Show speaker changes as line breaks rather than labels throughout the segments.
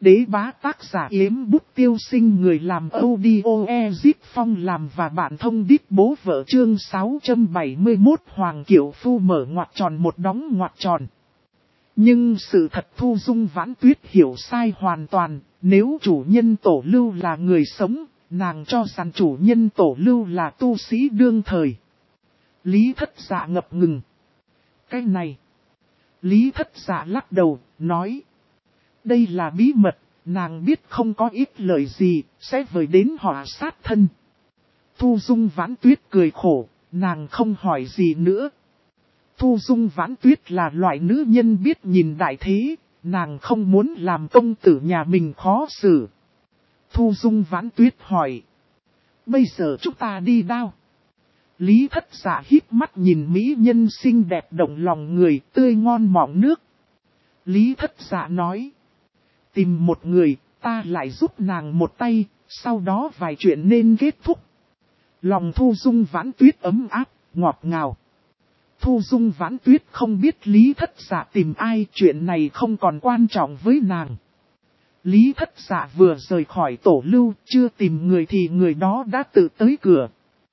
đế bá tác giả Yếm Bút Tiêu Sinh, người làm audio Ezip Phong làm và bạn thông đít bố vợ. Chương 671 Hoàng Kiều Phu mở ngoặc tròn một đóng ngoặc tròn. Nhưng sự thật Thu Dung Vãn Tuyết hiểu sai hoàn toàn, nếu chủ nhân Tổ Lưu là người sống, nàng cho rằng chủ nhân Tổ Lưu là tu sĩ đương thời. Lý Thất Dạ ngập ngừng. Cái này. Lý Thất Dạ lắc đầu, nói. Đây là bí mật, nàng biết không có ít lời gì, sẽ vời đến họa sát thân. Thu Dung Vãn Tuyết cười khổ, nàng không hỏi gì nữa. Thu Dung Vãn Tuyết là loại nữ nhân biết nhìn đại thế, nàng không muốn làm công tử nhà mình khó xử. Thu Dung Vãn Tuyết hỏi. Bây giờ chúng ta đi đâu? Lý Thất Dạ híp mắt nhìn mỹ nhân xinh đẹp động lòng người, tươi ngon mọng nước. Lý Thất Dạ nói. Tìm một người, ta lại giúp nàng một tay, sau đó vài chuyện nên kết thúc. Lòng Thu Dung Vãn Tuyết ấm áp, ngọt ngào. Thu Dung Vãn Tuyết không biết Lý Thất Dạ tìm ai, chuyện này không còn quan trọng với nàng. Lý Thất Dạ vừa rời khỏi Tổ Lưu, chưa tìm người thì người đó đã tự tới cửa.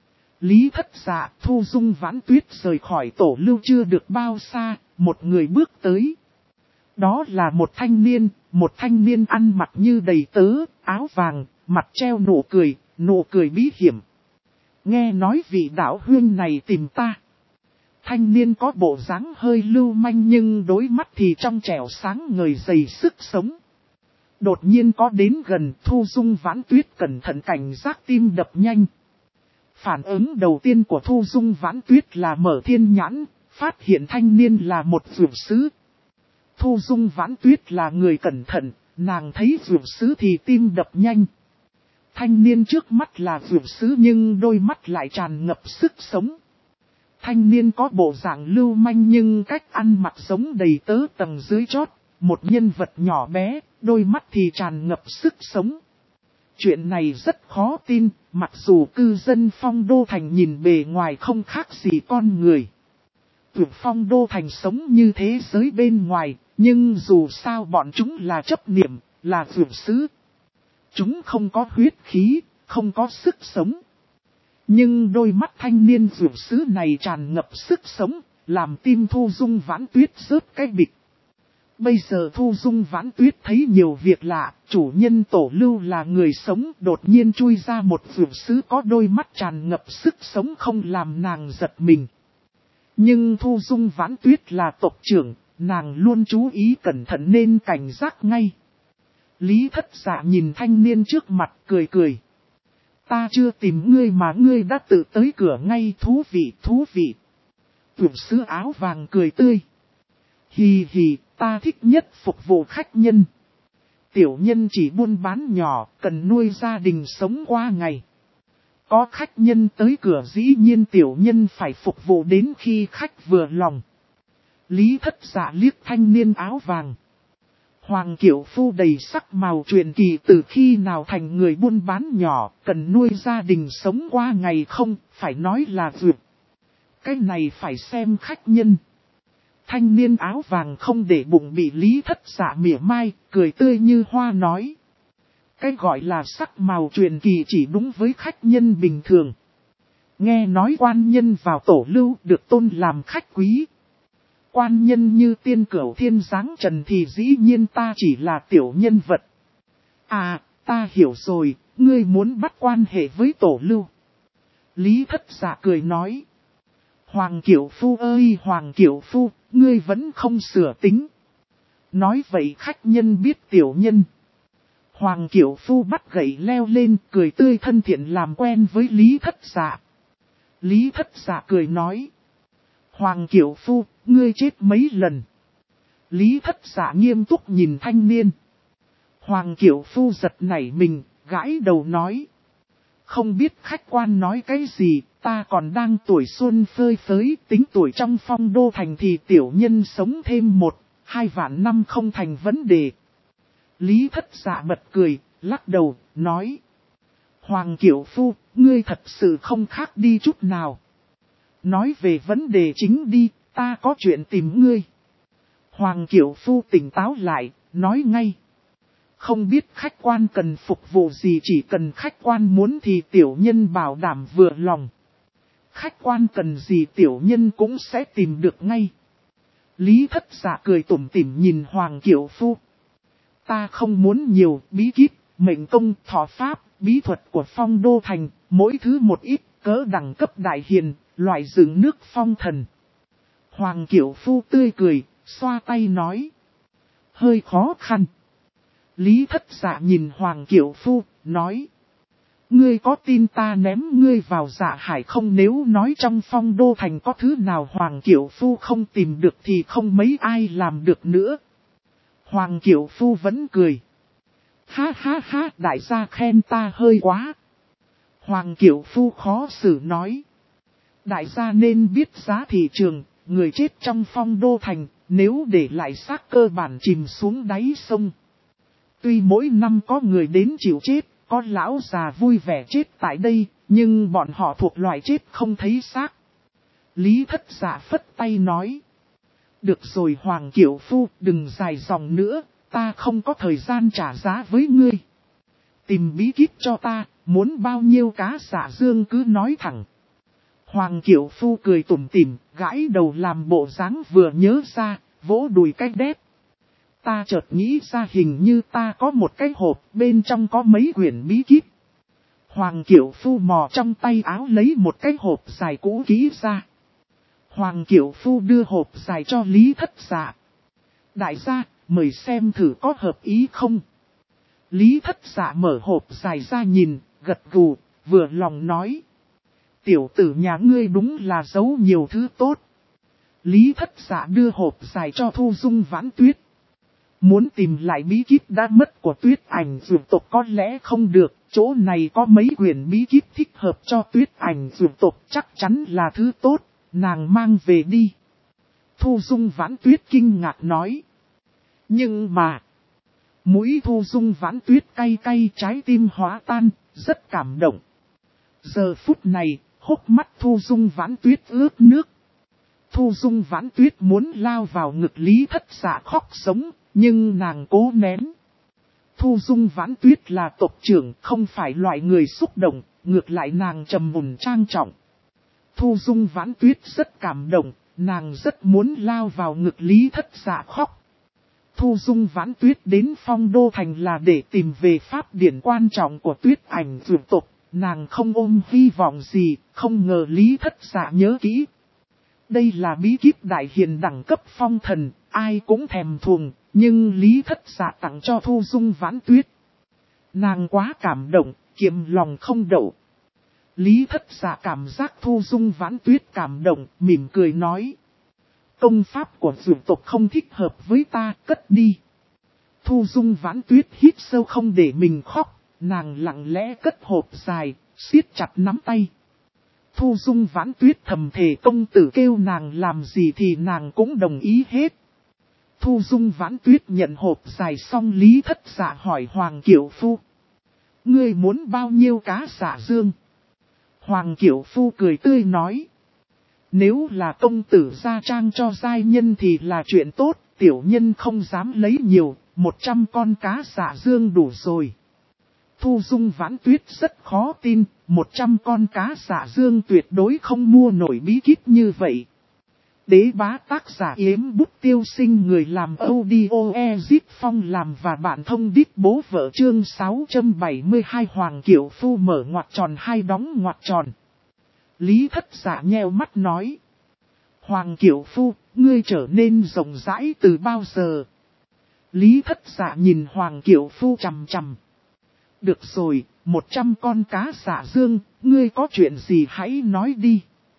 Lý Thất Dạ, Thu Dung Vãn Tuyết rời khỏi Tổ Lưu chưa được bao xa, một người bước tới. Đó là một thanh niên ăn mặc như đầy tớ, áo vàng, mặt treo nụ cười bí hiểm. Nghe nói vị đạo huynh này tìm ta. Thanh niên có bộ dáng hơi lưu manh nhưng đôi mắt thì trong trẻo sáng ngời dày sức sống. Đột nhiên có đến gần, Thu Dung Vãn Tuyết cẩn thận cảnh giác, tim đập nhanh. Phản ứng đầu tiên của Thu Dung Vãn Tuyết là mở thiên nhãn, phát hiện thanh niên là một dược sứ. Thu Dung Vãn Tuyết là người cẩn thận, nàng thấy dược sứ thì tim đập nhanh. Thanh niên trước mắt là dược sứ nhưng đôi mắt lại tràn ngập sức sống. Thanh niên có bộ dạng lưu manh nhưng cách ăn mặc giống đầy tớ tầng dưới chót, một nhân vật nhỏ bé, đôi mắt thì tràn ngập sức sống. Chuyện này rất khó tin, mặc dù cư dân Phong Đô Thành nhìn bề ngoài không khác gì con người. Tuyệt Phong Đô Thành sống như thế giới bên ngoài, nhưng dù sao bọn chúng là chấp niệm, là dược sứ. Chúng không có huyết khí, không có sức sống. Nhưng đôi mắt thanh niên dược sứ này tràn ngập sức sống, làm tim Thu Dung Vãn Tuyết rớt cái bịch. Bây giờ Thu Dung Vãn Tuyết thấy nhiều việc lạ, chủ nhân Tổ Lưu là người sống, đột nhiên chui ra một dược sứ có đôi mắt tràn ngập sức sống không làm nàng giật mình. Nhưng Thu Dung Vãn Tuyết là tộc trưởng, nàng luôn chú ý cẩn thận nên cảnh giác ngay. Lý Thất Dạ nhìn thanh niên trước mặt cười cười. Ta chưa tìm ngươi mà ngươi đã tự tới cửa ngay, thú vị. Tuyển sứ áo vàng cười tươi. Hì hì, ta thích nhất phục vụ khách nhân. Tiểu nhân chỉ buôn bán nhỏ, cần nuôi gia đình sống qua ngày. Có khách nhân tới cửa dĩ nhiên tiểu nhân phải phục vụ đến khi khách vừa lòng. Lý Thất Dạ liếc thanh niên áo vàng. Hoàng Kiều Phu đầy sắc màu truyền kỳ từ khi nào thành người buôn bán nhỏ, cần nuôi gia đình sống qua ngày không, phải nói là vượt. Cái này phải xem khách nhân. Thanh niên áo vàng không để bụng bị Lý Thất Dạ mỉa mai, cười tươi như hoa nói. Cái gọi là sắc màu truyền kỳ chỉ đúng với khách nhân bình thường. Nghe nói quan nhân vào Tổ Lưu được tôn làm khách quý. Quan nhân như Tiên Cửu Thiên Giáng Trần thì dĩ nhiên ta chỉ là tiểu nhân vật. À, ta hiểu rồi, ngươi muốn bắt quan hệ với Tổ Lưu. Lý Thất Dạ cười nói. Hoàng Kiều Phu ơi Hoàng Kiều Phu, ngươi vẫn không sửa tính. Nói vậy khách nhân biết tiểu nhân. Hoàng Kiều Phu bắt gậy leo lên, cười tươi thân thiện làm quen với Lý Thất Dạ. Lý Thất Dạ cười nói. Hoàng Kiều Phu, ngươi chết mấy lần? Lý Thất Dạ nghiêm túc nhìn thanh niên. Hoàng Kiều Phu giật nảy mình, gãi đầu nói. Không biết khách quan nói cái gì, ta còn đang tuổi xuân phơi phới, tính tuổi trong Phong Đô Thành thì tiểu nhân sống thêm 1-2 vạn năm không thành vấn đề. Lý Thất Dạ bật cười, lắc đầu, nói. Hoàng Kiều Phu, ngươi thật sự không khác đi chút nào. Nói về vấn đề chính đi, ta có chuyện tìm ngươi. Hoàng Kiều Phu tỉnh táo lại, nói ngay. Không biết khách quan cần phục vụ gì, chỉ cần khách quan muốn thì tiểu nhân bảo đảm vừa lòng. Khách quan cần gì tiểu nhân cũng sẽ tìm được ngay. Lý Thất Dạ cười tủm tỉm nhìn Hoàng Kiều Phu. Ta không muốn nhiều, bí kíp, mệnh công, thọ pháp, bí thuật của Phong Đô Thành, mỗi thứ một ít, cỡ đẳng cấp đại hiền, loại dựng nước phong thần. Hoàng Kiều Phu tươi cười, xoa tay nói. Hơi khó khăn. Lý Thất Dạ nhìn Hoàng Kiều Phu, nói. Ngươi có tin ta ném ngươi vào Dạ Hải không? Nếu nói trong Phong Đô Thành có thứ nào Hoàng Kiều Phu không tìm được thì không mấy ai làm được nữa. Hoàng Kiều Phu vẫn cười. Ha ha ha, đại gia khen ta hơi quá. Hoàng Kiều Phu khó xử nói. Đại gia nên biết giá thị trường, người chết trong Phong Đô Thành, nếu để lại xác cơ bản chìm xuống đáy sông. Tuy mỗi năm có người đến chịu chết, có lão già vui vẻ chết tại đây, nhưng bọn họ thuộc loại chết không thấy xác. Lý Thất Dạ phất tay nói. Được rồi Hoàng Kiều Phu, đừng dài dòng nữa, ta không có thời gian trả giá với ngươi. Tìm bí kíp cho ta, muốn bao nhiêu cá xả dương cứ nói thẳng. Hoàng Kiều Phu cười tủm tỉm, gãi đầu làm bộ dáng vừa nhớ ra, vỗ đùi cái đét. Ta chợt nghĩ ra hình như ta có một cái hộp, bên trong có mấy quyển bí kíp. Hoàng Kiều Phu mò trong tay áo lấy một cái hộp dài cũ kỹ ra. Hoàng Kiều Phu đưa hộp dài cho Lý Thất Dạ. Đại gia, mời xem thử có hợp ý không. Lý Thất Dạ mở hộp dài ra nhìn, gật gù, vừa lòng nói. Tiểu tử nhà ngươi đúng là giấu nhiều thứ tốt. Lý Thất Dạ đưa hộp dài cho Thu Dung Vãn Tuyết. Muốn tìm lại bí kíp đã mất của Tuyết Ảnh Dược Tộc có lẽ không được, chỗ này có mấy quyển bí kíp thích hợp cho Tuyết Ảnh Dược Tộc, chắc chắn là thứ tốt, nàng mang về đi. Thu Dung Vãn Tuyết kinh ngạc nói. Nhưng mà, mũi Thu Dung Vãn Tuyết cay cay, trái tim hóa tan, rất cảm động. Giờ phút này, hốc mắt Thu Dung Vãn Tuyết ướt nước. Thu Dung Vãn Tuyết muốn lao vào ngực Lý Thất Dạ khóc sống, nhưng nàng cố nén. Thu Dung Vãn Tuyết là tộc trưởng, không phải loại người xúc động, ngược lại nàng trầm mùn trang trọng. Thu Dung Vãn Tuyết rất cảm động, nàng rất muốn lao vào ngực Lý Thất Dạ khóc. Thu Dung Vãn Tuyết đến Phong Đô Thành là để tìm về pháp điển quan trọng của Tuyết Ảnh Dược Tộc, nàng không ôm hy vọng gì, không ngờ Lý Thất Dạ nhớ kỹ. Đây là bí kíp đại hiền đẳng cấp phong thần, ai cũng thèm thuồng, nhưng Lý Thất Dạ tặng cho Thu Dung Vãn Tuyết. Nàng quá cảm động, kiềm lòng không đậu. Lý Thất Dạ cảm giác Thu Dung Vãn Tuyết cảm động, mỉm cười nói. Công pháp của dược tộc không thích hợp với ta, cất đi. Thu Dung Vãn Tuyết hít sâu không để mình khóc, nàng lặng lẽ cất hộp dài, siết chặt nắm tay. Thu Dung Vãn Tuyết thầm thề công tử kêu nàng làm gì thì nàng cũng đồng ý hết. Thu Dung Vãn Tuyết nhận hộp dài xong Lý Thất Dạ hỏi Hoàng Kiều Phu. Ngươi muốn bao nhiêu cá xả dương? Hoàng Kiều Phu cười tươi nói. Nếu là công tử gia trang cho giai nhân thì là chuyện tốt, tiểu nhân không dám lấy nhiều, 100 con cá xả dương đủ rồi. Thu Dung Vãn Tuyết rất khó tin, 100 con cá xả dương tuyệt đối không mua nổi bí kíp như vậy. Đế bá tác giả Yếm Bút Tiêu Sinh, người làm audio Ezip Phong làm và bạn thông đít bố vợ, chương 672. Hoàng Kiều Phu mở ngoặc tròn hai đóng ngoặc tròn. Lý Thất Dạ nheo mắt nói. Hoàng Kiều Phu, ngươi trở nên rộng rãi từ bao giờ? Lý Thất Dạ nhìn Hoàng Kiều Phu chằm chằm. Được rồi, 100 con cá xả dương, ngươi có chuyện gì hãy nói đi.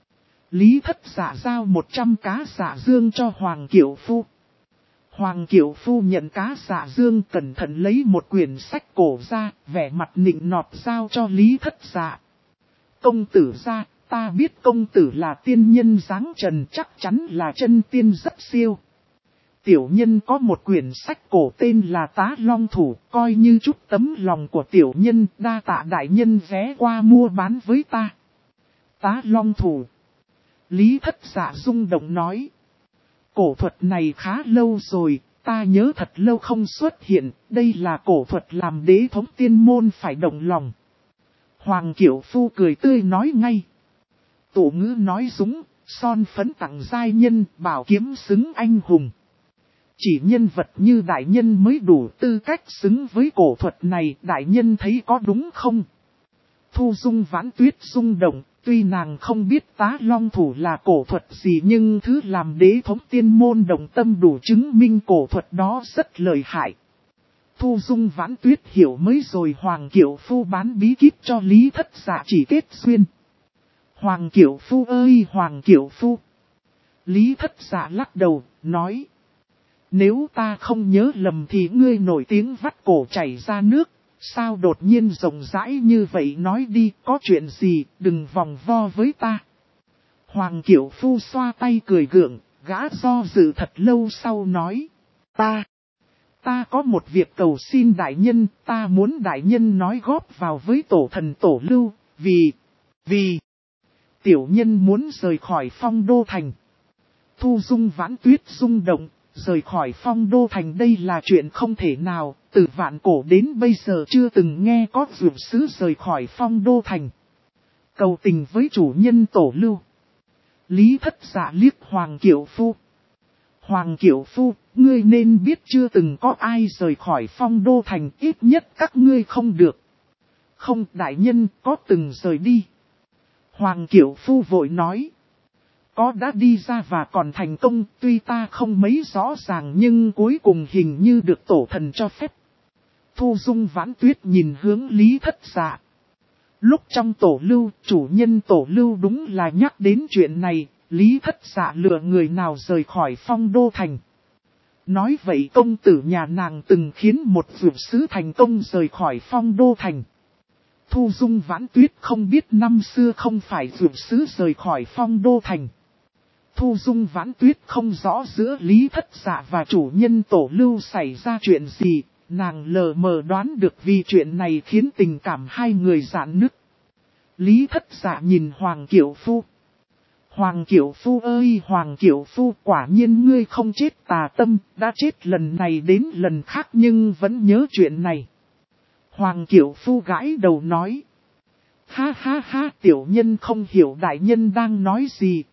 Lý Thất Dạ giao 100 cá xả dương cho Hoàng Kiều Phu. Hoàng Kiều Phu nhận cá xả dương, cẩn thận lấy một quyển sách cổ ra, vẻ mặt nịnh nọt giao cho Lý Thất Dạ. Công tử gia, ta biết công tử là tiên nhân dáng trần, chắc chắn là chân tiên rất siêu. Tiểu nhân có một quyển sách cổ tên là Tá Long Thủ, coi như chút tấm lòng của tiểu nhân, đa tạ đại nhân ghé qua mua bán với ta. Tá Long Thủ. Lý Thất Dạ rung động nói. Cổ thuật này khá lâu rồi, ta nhớ thật lâu không xuất hiện, đây là cổ thuật làm đế thống tiên môn phải động lòng. Hoàng Kiểu Phu cười tươi nói ngay. Tổ ngữ nói dũng, son phấn tặng giai nhân, bảo kiếm xứng anh hùng. Chỉ nhân vật như đại nhân mới đủ tư cách xứng với cổ thuật này, đại nhân thấy có đúng không? Thu Dung Vãn Tuyết rung động, tuy nàng không biết Tá Long Thủ là cổ thuật gì nhưng thứ làm đế thống tiên môn đồng tâm đủ chứng minh cổ thuật đó rất lợi hại. Thu Dung Vãn Tuyết hiểu mới rồi Hoàng Kiểu Phu bán bí kíp cho Lý Thất Dạ chỉ kết duyên. Hoàng Kiểu Phu ơi Hoàng Kiểu Phu! Lý Thất Dạ lắc đầu, nói. Nếu ta không nhớ lầm thì ngươi nổi tiếng vắt cổ chảy ra nước, sao đột nhiên rộng rãi như vậy, nói đi, có chuyện gì, đừng vòng vo với ta. Hoàng Kiểu Phu xoa tay cười gượng, gã do dự thật lâu sau nói. Ta có một việc cầu xin đại nhân, ta muốn đại nhân nói góp vào với tổ thần tổ lưu, vì tiểu nhân muốn rời khỏi Phong Đô Thành. Thu Dung Vãn Tuyết rung động, rời khỏi Phong Đô Thành đây là chuyện không thể nào, từ vạn cổ đến bây giờ chưa từng nghe có dược sứ rời khỏi Phong Đô Thành. Cầu tình với chủ nhân tổ lưu. Lý Thất Dạ liếc Hoàng Kiểu Phu. Hoàng Kiểu Phu, ngươi nên biết chưa từng có ai rời khỏi Phong Đô Thành, ít nhất các ngươi không được. Không, đại nhân, có từng rời đi. Hoàng Kiểu Phu vội nói. Có đã đi ra và còn thành công, tuy ta không mấy rõ ràng nhưng cuối cùng hình như được tổ thần cho phép. Thu Dung Vãn Tuyết nhìn hướng Lý Thất Dạ. Lúc trong tổ lưu, chủ nhân tổ lưu đúng là nhắc đến chuyện này, Lý Thất Dạ lựa người nào rời khỏi Phong Đô Thành. Nói vậy công tử nhà nàng từng khiến một dược sứ thành công rời khỏi Phong Đô Thành. Thu Dung Vãn Tuyết không biết năm xưa không phải dược sứ rời khỏi Phong Đô Thành. Thu Dung Vãn Tuyết không rõ giữa Lý Thất Dạ và chủ nhân tổ lưu xảy ra chuyện gì, nàng lờ mờ đoán được vì chuyện này khiến tình cảm hai người rạn nứt. Lý Thất Dạ nhìn Hoàng Kiểu Phu. Hoàng Kiểu Phu ơi Hoàng Kiểu Phu, quả nhiên ngươi không chết tà tâm, đã chết lần này đến lần khác nhưng vẫn nhớ chuyện này. Hoàng Kiểu Phu gãi đầu nói. Ha ha ha, tiểu nhân không hiểu đại nhân đang nói gì.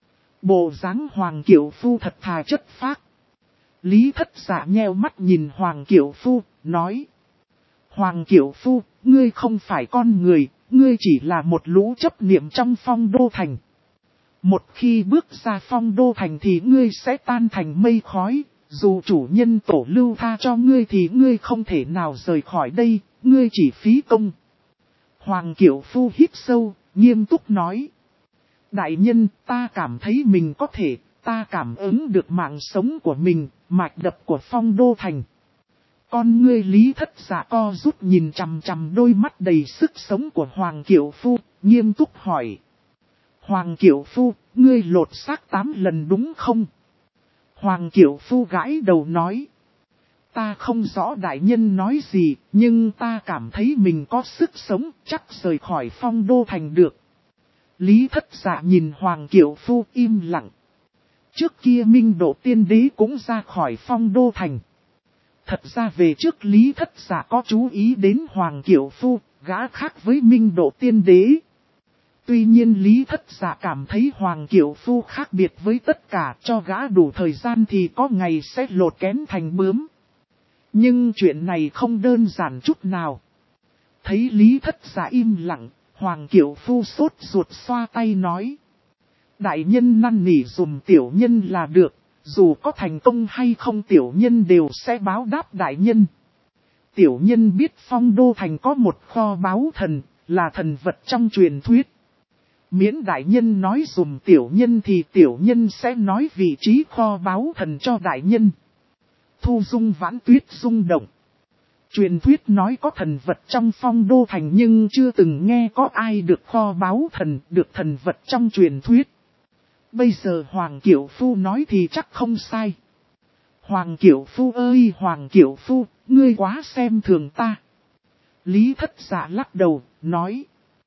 Bộ dáng Hoàng Kiểu Phu thật thà chất phác. Lý Thất Dạ nheo mắt nhìn Hoàng Kiểu Phu, nói. Hoàng Kiểu Phu, ngươi không phải con người, ngươi chỉ là một lũ chấp niệm trong Phong Đô Thành. Một khi bước ra Phong Đô Thành thì ngươi sẽ tan thành mây khói, dù chủ nhân tổ lưu tha cho ngươi thì ngươi không thể nào rời khỏi đây, ngươi chỉ phí công. Hoàng Kiểu Phu hít sâu, nghiêm túc nói. Đại nhân, ta cảm thấy mình có thể, ta cảm ứng được mạng sống của mình, mạch đập của Phong Đô Thành. Con ngươi Lý Thất Dạ co rút nhìn chằm chằm đôi mắt đầy sức sống của Hoàng Kiểu Phu, nghiêm túc hỏi. Hoàng Kiểu Phu, ngươi lột xác 8 lần đúng không? Hoàng Kiểu Phu gãi đầu nói. Ta không rõ đại nhân nói gì, nhưng ta cảm thấy mình có sức sống, chắc rời khỏi Phong Đô Thành được. Lý Thất Dạ nhìn Hoàng Kiểu Phu im lặng. Trước kia Minh Độ Tiên Đế cũng ra khỏi Phong Đô Thành. Thật ra về trước Lý Thất Dạ có chú ý đến Hoàng Kiểu Phu, gã khác với Minh Độ Tiên Đế. Tuy nhiên Lý Thất Dạ cảm thấy Hoàng Kiểu Phu khác biệt với tất cả, cho gã đủ thời gian thì có ngày sẽ lột kén thành bướm. Nhưng chuyện này không đơn giản chút nào. Thấy Lý Thất Dạ im lặng, Hoàng Kiểu Phu sốt ruột xoa tay nói. Đại nhân năn nỉ dùm tiểu nhân là được, dù có thành công hay không tiểu nhân đều sẽ báo đáp đại nhân. Tiểu nhân biết Phong Đô Thành có một kho báu thần, là thần vật trong truyền thuyết. Miễn đại nhân nói dùm tiểu nhân thì tiểu nhân sẽ nói vị trí kho báu thần cho đại nhân. Thu Dung Vãn Tuyết rung động. Truyền thuyết nói có thần vật trong Phong Đô Thành nhưng chưa từng nghe có ai được kho báu thần, được thần vật trong truyền thuyết. Bây giờ Hoàng Kiểu Phu nói thì chắc không sai. Hoàng Kiểu Phu ơi Hoàng Kiểu Phu, ngươi quá xem thường ta. Lý Thất Dạ lắc đầu, nói.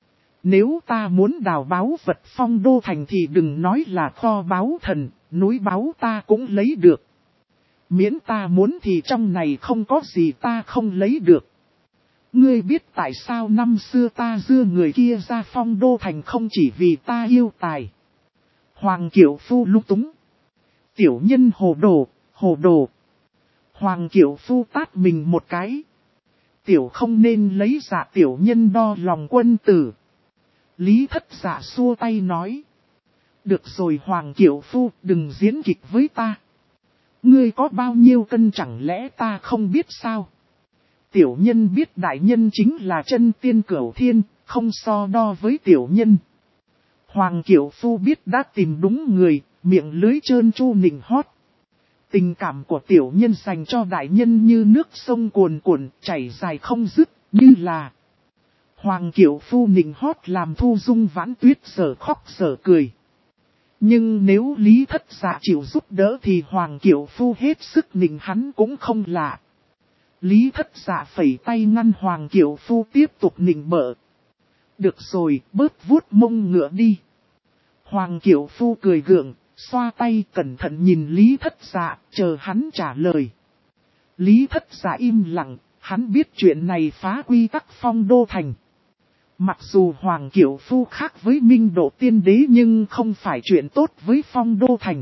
Nếu ta muốn đào báu vật Phong Đô Thành thì đừng nói là kho báu thần, núi báu ta cũng lấy được. Miễn ta muốn thì trong này không có gì ta không lấy được. Ngươi biết tại sao năm xưa ta đưa người kia ra Phong Đô Thành không chỉ vì ta yêu tài. Hoàng Kiểu Phu lung túng. Tiểu nhân hồ đồ, hồ đồ. Hoàng Kiểu Phu tát mình một cái. Tiểu không nên lấy Dạ tiểu nhân đo lòng quân tử. Lý Thất Dạ xua tay nói. Được rồi Hoàng Kiểu Phu, đừng diễn kịch với ta. Ngươi có bao nhiêu cân chẳng lẽ ta không biết sao? Tiểu nhân biết đại nhân chính là chân tiên cửu thiên, không so đo với tiểu nhân. Hoàng Kiểu Phu biết đã tìm đúng người, miệng lưới trơn tru nịnh hót. Tình cảm của tiểu nhân dành cho đại nhân như nước sông cuồn cuộn, chảy dài không dứt, như là... Hoàng Kiểu Phu nịnh hót làm Thu Dung Vãn Tuyết sở khóc sở cười. Nhưng nếu Lý Thất Dạ chịu giúp đỡ thì Hoàng Kiểu Phu hết sức nịnh hắn cũng không lạ. Lý Thất Dạ phẩy tay ngăn Hoàng Kiểu Phu tiếp tục nịnh bợ. Được rồi, bớt vuốt mông ngựa đi. Hoàng Kiểu Phu cười gượng, xoa tay cẩn thận nhìn Lý Thất Dạ, chờ hắn trả lời. Lý Thất Dạ im lặng, hắn biết chuyện này phá quy tắc Phong Đô Thành. Mặc dù Hoàng Kiểu Phu khác với Minh Độ Tiên Đế nhưng không phải chuyện tốt với Phong Đô Thành.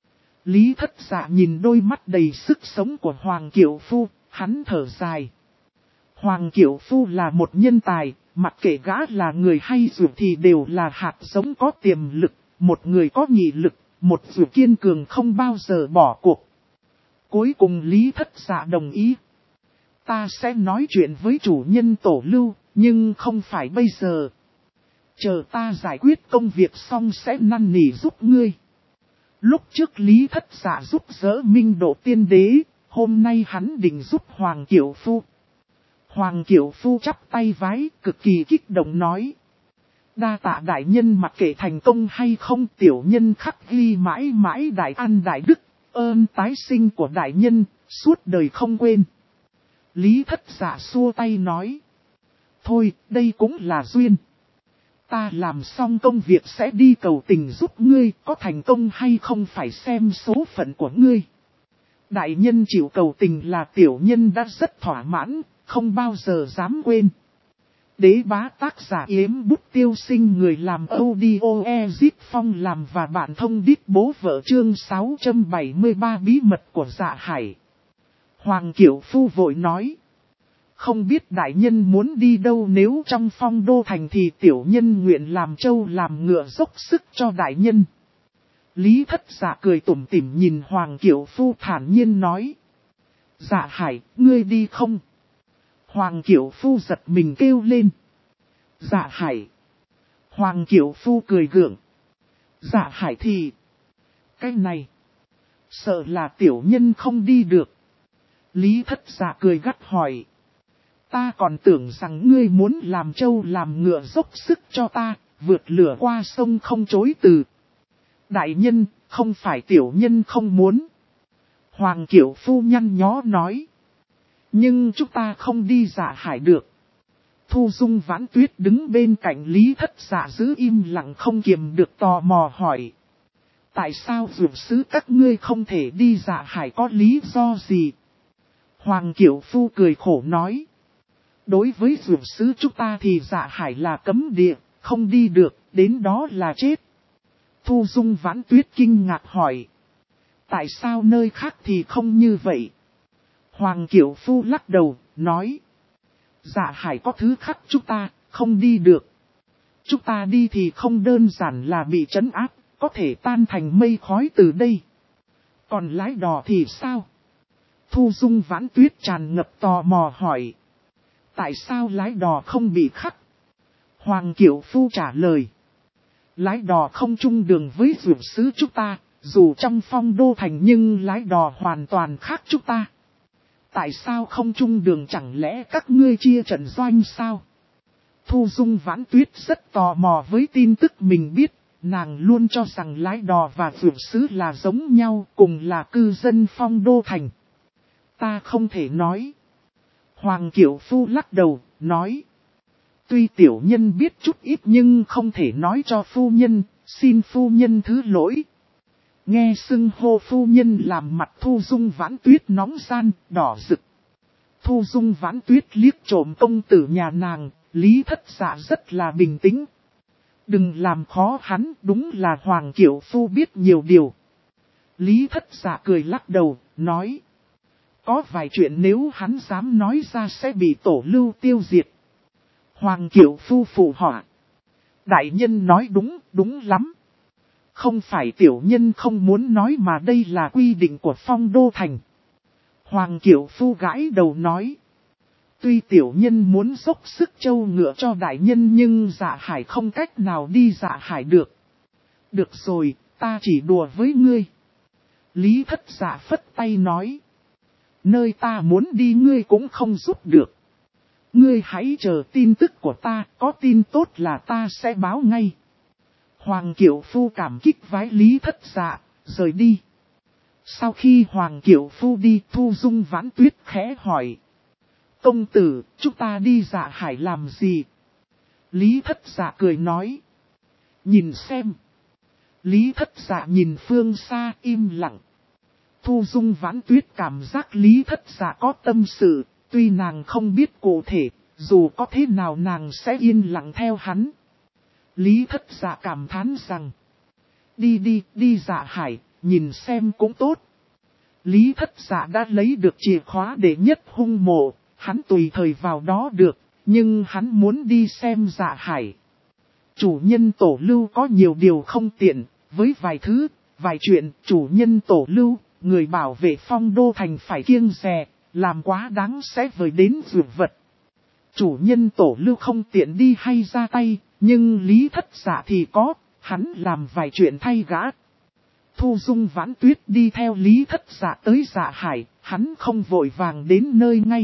Lý Thất Dạ nhìn đôi mắt đầy sức sống của Hoàng Kiểu Phu, hắn thở dài. Hoàng Kiểu Phu là một nhân tài, mặc kệ gã là người hay dù thì đều là hạt giống có tiềm lực, một người có nghị lực, một dù kiên cường không bao giờ bỏ cuộc. Cuối cùng Lý Thất Dạ đồng ý. Ta sẽ nói chuyện với chủ nhân Tổ Lưu, nhưng không phải bây giờ. Chờ ta giải quyết công việc xong sẽ năn nỉ giúp ngươi. Lúc trước Lý Thất Dạ giúp đỡ Minh Độ Tiên Đế, hôm nay hắn định giúp Hoàng Kiểu Phu. Hoàng Kiểu Phu chắp tay vái, cực kỳ kích động nói. Đa tạ đại nhân mặc kệ thành công hay không, tiểu nhân khắc ghi mãi mãi đại an đại đức, ơn tái sinh của đại nhân, suốt đời không quên. Lý Thất Dạ xua tay nói. Thôi, đây cũng là duyên. Ta làm xong công việc sẽ đi cầu tình giúp ngươi, có thành công hay không phải xem số phận của ngươi. Đại nhân chịu cầu tình là tiểu nhân đã rất thỏa mãn, không bao giờ dám quên. Đế bá tác giả Yếm Bút Tiêu Sinh, người làm audio Ezip Phong làm và bạn thông đít bố vợ, chương 673 bí mật của Dạ Hải. Hoàng Kiểu Phu vội nói. Không biết đại nhân muốn đi đâu, nếu trong Phong Đô Thành thì tiểu nhân nguyện làm trâu làm ngựa dốc sức cho đại nhân. Lý Thất Dạ cười tủm tỉm nhìn Hoàng Kiểu Phu thản nhiên nói. Dạ Hải, ngươi đi không? Hoàng Kiểu Phu giật mình kêu lên. Dạ Hải. Hoàng Kiểu Phu cười gượng. Dạ Hải thì... Cái này... Sợ là tiểu nhân không đi được. Lý Thất Dạ cười gắt hỏi. Ta còn tưởng rằng ngươi muốn làm trâu làm ngựa dốc sức cho ta, vượt lửa qua sông không chối từ. Đại nhân, không phải tiểu nhân không muốn. Hoàng Kiểu Phu nhăn nhó nói. Nhưng chúng ta không đi Dạ Hải được. Thu Dung Vãn Tuyết đứng bên cạnh Lý Thất Dạ giữ im lặng không kiềm được tò mò hỏi. Tại sao dược sứ các ngươi không thể đi Dạ Hải, có lý do gì? Hoàng Kiểu Phu cười khổ nói. Đối với dược sứ chúng ta thì Dạ Hải là cấm địa, không đi được, đến đó là chết. Thu Dung Vãn Tuyết kinh ngạc hỏi. Tại sao nơi khác thì không như vậy? Hoàng Kiểu Phu lắc đầu, nói. Dạ Hải có thứ khác chúng ta, không đi được. Chúng ta đi thì không đơn giản là bị trấn áp, có thể tan thành mây khói từ đây. Còn lái đò thì sao? Thu Dung Vãn Tuyết tràn ngập tò mò hỏi. Tại sao lái đò không bị khắc? Hoàng Kiểu Phu trả lời. Lái đò không chung đường với dược sứ chúng ta, dù trong Phong Đô Thành nhưng lái đò hoàn toàn khác chúng ta. Tại sao không chung đường, chẳng lẽ các ngươi chia trận doanh sao? Thu Dung Vãn Tuyết rất tò mò với tin tức mình biết, nàng luôn cho rằng lái đò và dược sứ là giống nhau, cùng là cư dân Phong Đô Thành. Ta không thể nói. Hoàng Kiểu Phu lắc đầu, nói. Tuy tiểu nhân biết chút ít nhưng không thể nói cho phu nhân, xin phu nhân thứ lỗi. Nghe xưng hô phu nhân làm mặt Thu Dung Vãn Tuyết nóng gian, đỏ rực. Thu Dung Vãn Tuyết liếc trộm công tử nhà nàng, Lý Thất Dạ rất là bình tĩnh. Đừng làm khó hắn, đúng là Hoàng Kiều Phu biết nhiều điều. Lý Thất Dạ cười lắc đầu, nói. Có vài chuyện nếu hắn dám nói ra sẽ bị tổ lưu tiêu diệt. Hoàng Kiều Phu phụ họa. Đại nhân nói đúng, đúng lắm. Không phải tiểu nhân không muốn nói mà đây là quy định của Phong Đô Thành. Hoàng Kiều Phu gãi đầu nói. Tuy tiểu nhân muốn dốc sức châu ngựa cho đại nhân nhưng Dạ Hải không cách nào đi Dạ Hải được. Được rồi, ta chỉ đùa với ngươi. Lý Thất Dạ phất tay nói. Nơi ta muốn đi ngươi cũng không giúp được. Ngươi hãy chờ tin tức của ta, có tin tốt là ta sẽ báo ngay. Hoàng Kiều Phu cảm kích vái Lý Thất Dạ, rời đi. Sau khi Hoàng Kiều Phu đi, Thu Dung Vãn Tuyết khẽ hỏi. Công tử, chúng ta đi Dạ Hải làm gì? Lý Thất Dạ cười nói. Nhìn xem. Lý Thất Dạ nhìn phương xa im lặng. Thu Dung Vãn Tuyết cảm giác Lý Thất Dạ có tâm sự, tuy nàng không biết cụ thể, dù có thế nào nàng sẽ yên lặng theo hắn. Lý Thất Dạ cảm thán rằng. Đi Dạ Hải, nhìn xem cũng tốt. Lý Thất Dạ đã lấy được chìa khóa để nhất hung mộ, hắn tùy thời vào đó được, nhưng hắn muốn đi xem Dạ Hải. Chủ nhân tổ lưu có nhiều điều không tiện, với vài chuyện chủ nhân tổ lưu, người bảo vệ Phong Đô Thành phải kiêng dè, làm quá đáng sẽ vời đến dược vật. Chủ nhân tổ lưu không tiện đi hay ra tay, nhưng Lý Thất Dạ thì có, hắn làm vài chuyện thay gã. Thu Dung Vãn Tuyết đi theo Lý Thất Dạ tới Dạ Hải, hắn không vội vàng đến nơi ngay.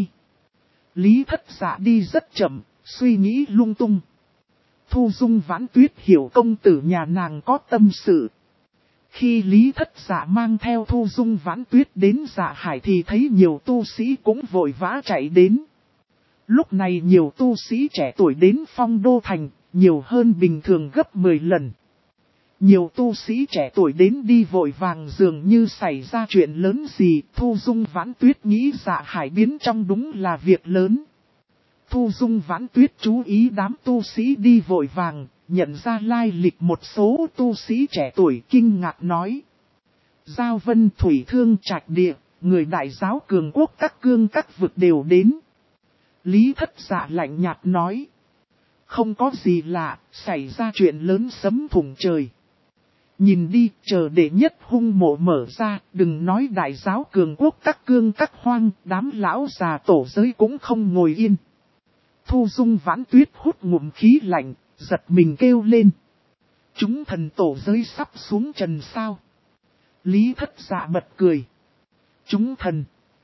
Lý Thất Dạ đi rất chậm, suy nghĩ lung tung. Thu Dung Vãn Tuyết hiểu công tử nhà nàng có tâm sự. Khi Lý Thất Dạ mang theo Thu Dung Vãn Tuyết đến Dạ Hải thì thấy nhiều tu sĩ cũng vội vã chạy đến. Lúc này nhiều tu sĩ trẻ tuổi đến Phong Đô Thành, nhiều hơn bình thường gấp 10 lần. Nhiều tu sĩ trẻ tuổi đến đi vội vàng dường như xảy ra chuyện lớn gì, Thu Dung Vãn Tuyết nghĩ Dạ Hải biến trong đúng là việc lớn. Thu Dung Vãn Tuyết chú ý đám tu sĩ đi vội vàng, nhận ra lai lịch một số tu sĩ trẻ tuổi kinh ngạc nói. Giao Vân Thủy Thương Trạch Địa, người đại giáo cường quốc các cương các vực đều đến. Lý Thất Dạ lạnh nhạt nói. Không có gì lạ, xảy ra chuyện lớn sấm thủng trời. Nhìn đi, chờ để nhất hung mộ mở ra, đừng nói đại giáo cường quốc các cương các hoang, đám lão già tổ giới cũng không ngồi yên. Thu Dung Vãn Tuyết hút ngụm khí lạnh, giật mình kêu lên. Chúng thần tổ giới sắp xuống trần sao? Lý Thất Dạ bật cười. Chúng thần.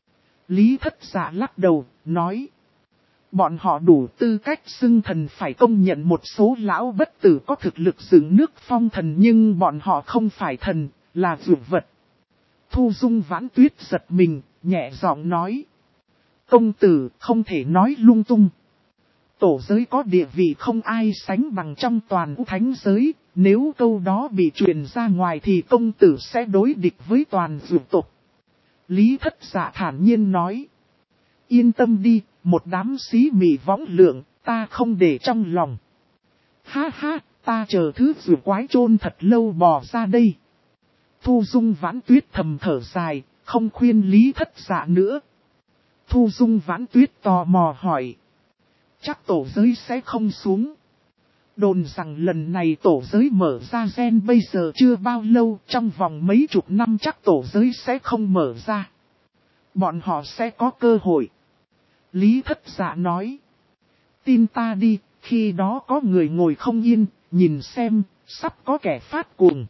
Lý Thất Dạ lắc đầu, nói. Bọn họ đủ tư cách xưng thần phải công nhận một số lão bất tử có thực lực dựng nước phong thần nhưng bọn họ không phải thần, là dược vật. Thu Dung Vãn Tuyết giật mình, nhẹ giọng nói. Công tử không thể nói lung tung. Tổ giới có địa vị không ai sánh bằng trong toàn thánh giới, nếu câu đó bị truyền ra ngoài thì công tử sẽ đối địch với toàn dược tộc. Lý Thất Dạ thản nhiên nói. Yên tâm đi, một đám xí mị võng lượng, ta không để trong lòng. Ha ha, ta chờ thứ dược quái chôn thật lâu bò ra đây. Thu Dung Vãn Tuyết thầm thở dài, không khuyên Lý Thất Dạ nữa. Thu Dung Vãn Tuyết tò mò hỏi. Chắc tổ giới sẽ không xuống. Đồn rằng lần này tổ giới mở ra gen bây giờ chưa bao lâu, trong vòng mấy chục năm chắc tổ giới sẽ không mở ra. Bọn họ sẽ có cơ hội. Lý Thất Dạ nói. Tin ta đi, khi đó có người ngồi không yên, nhìn xem, sắp có kẻ phát cuồng.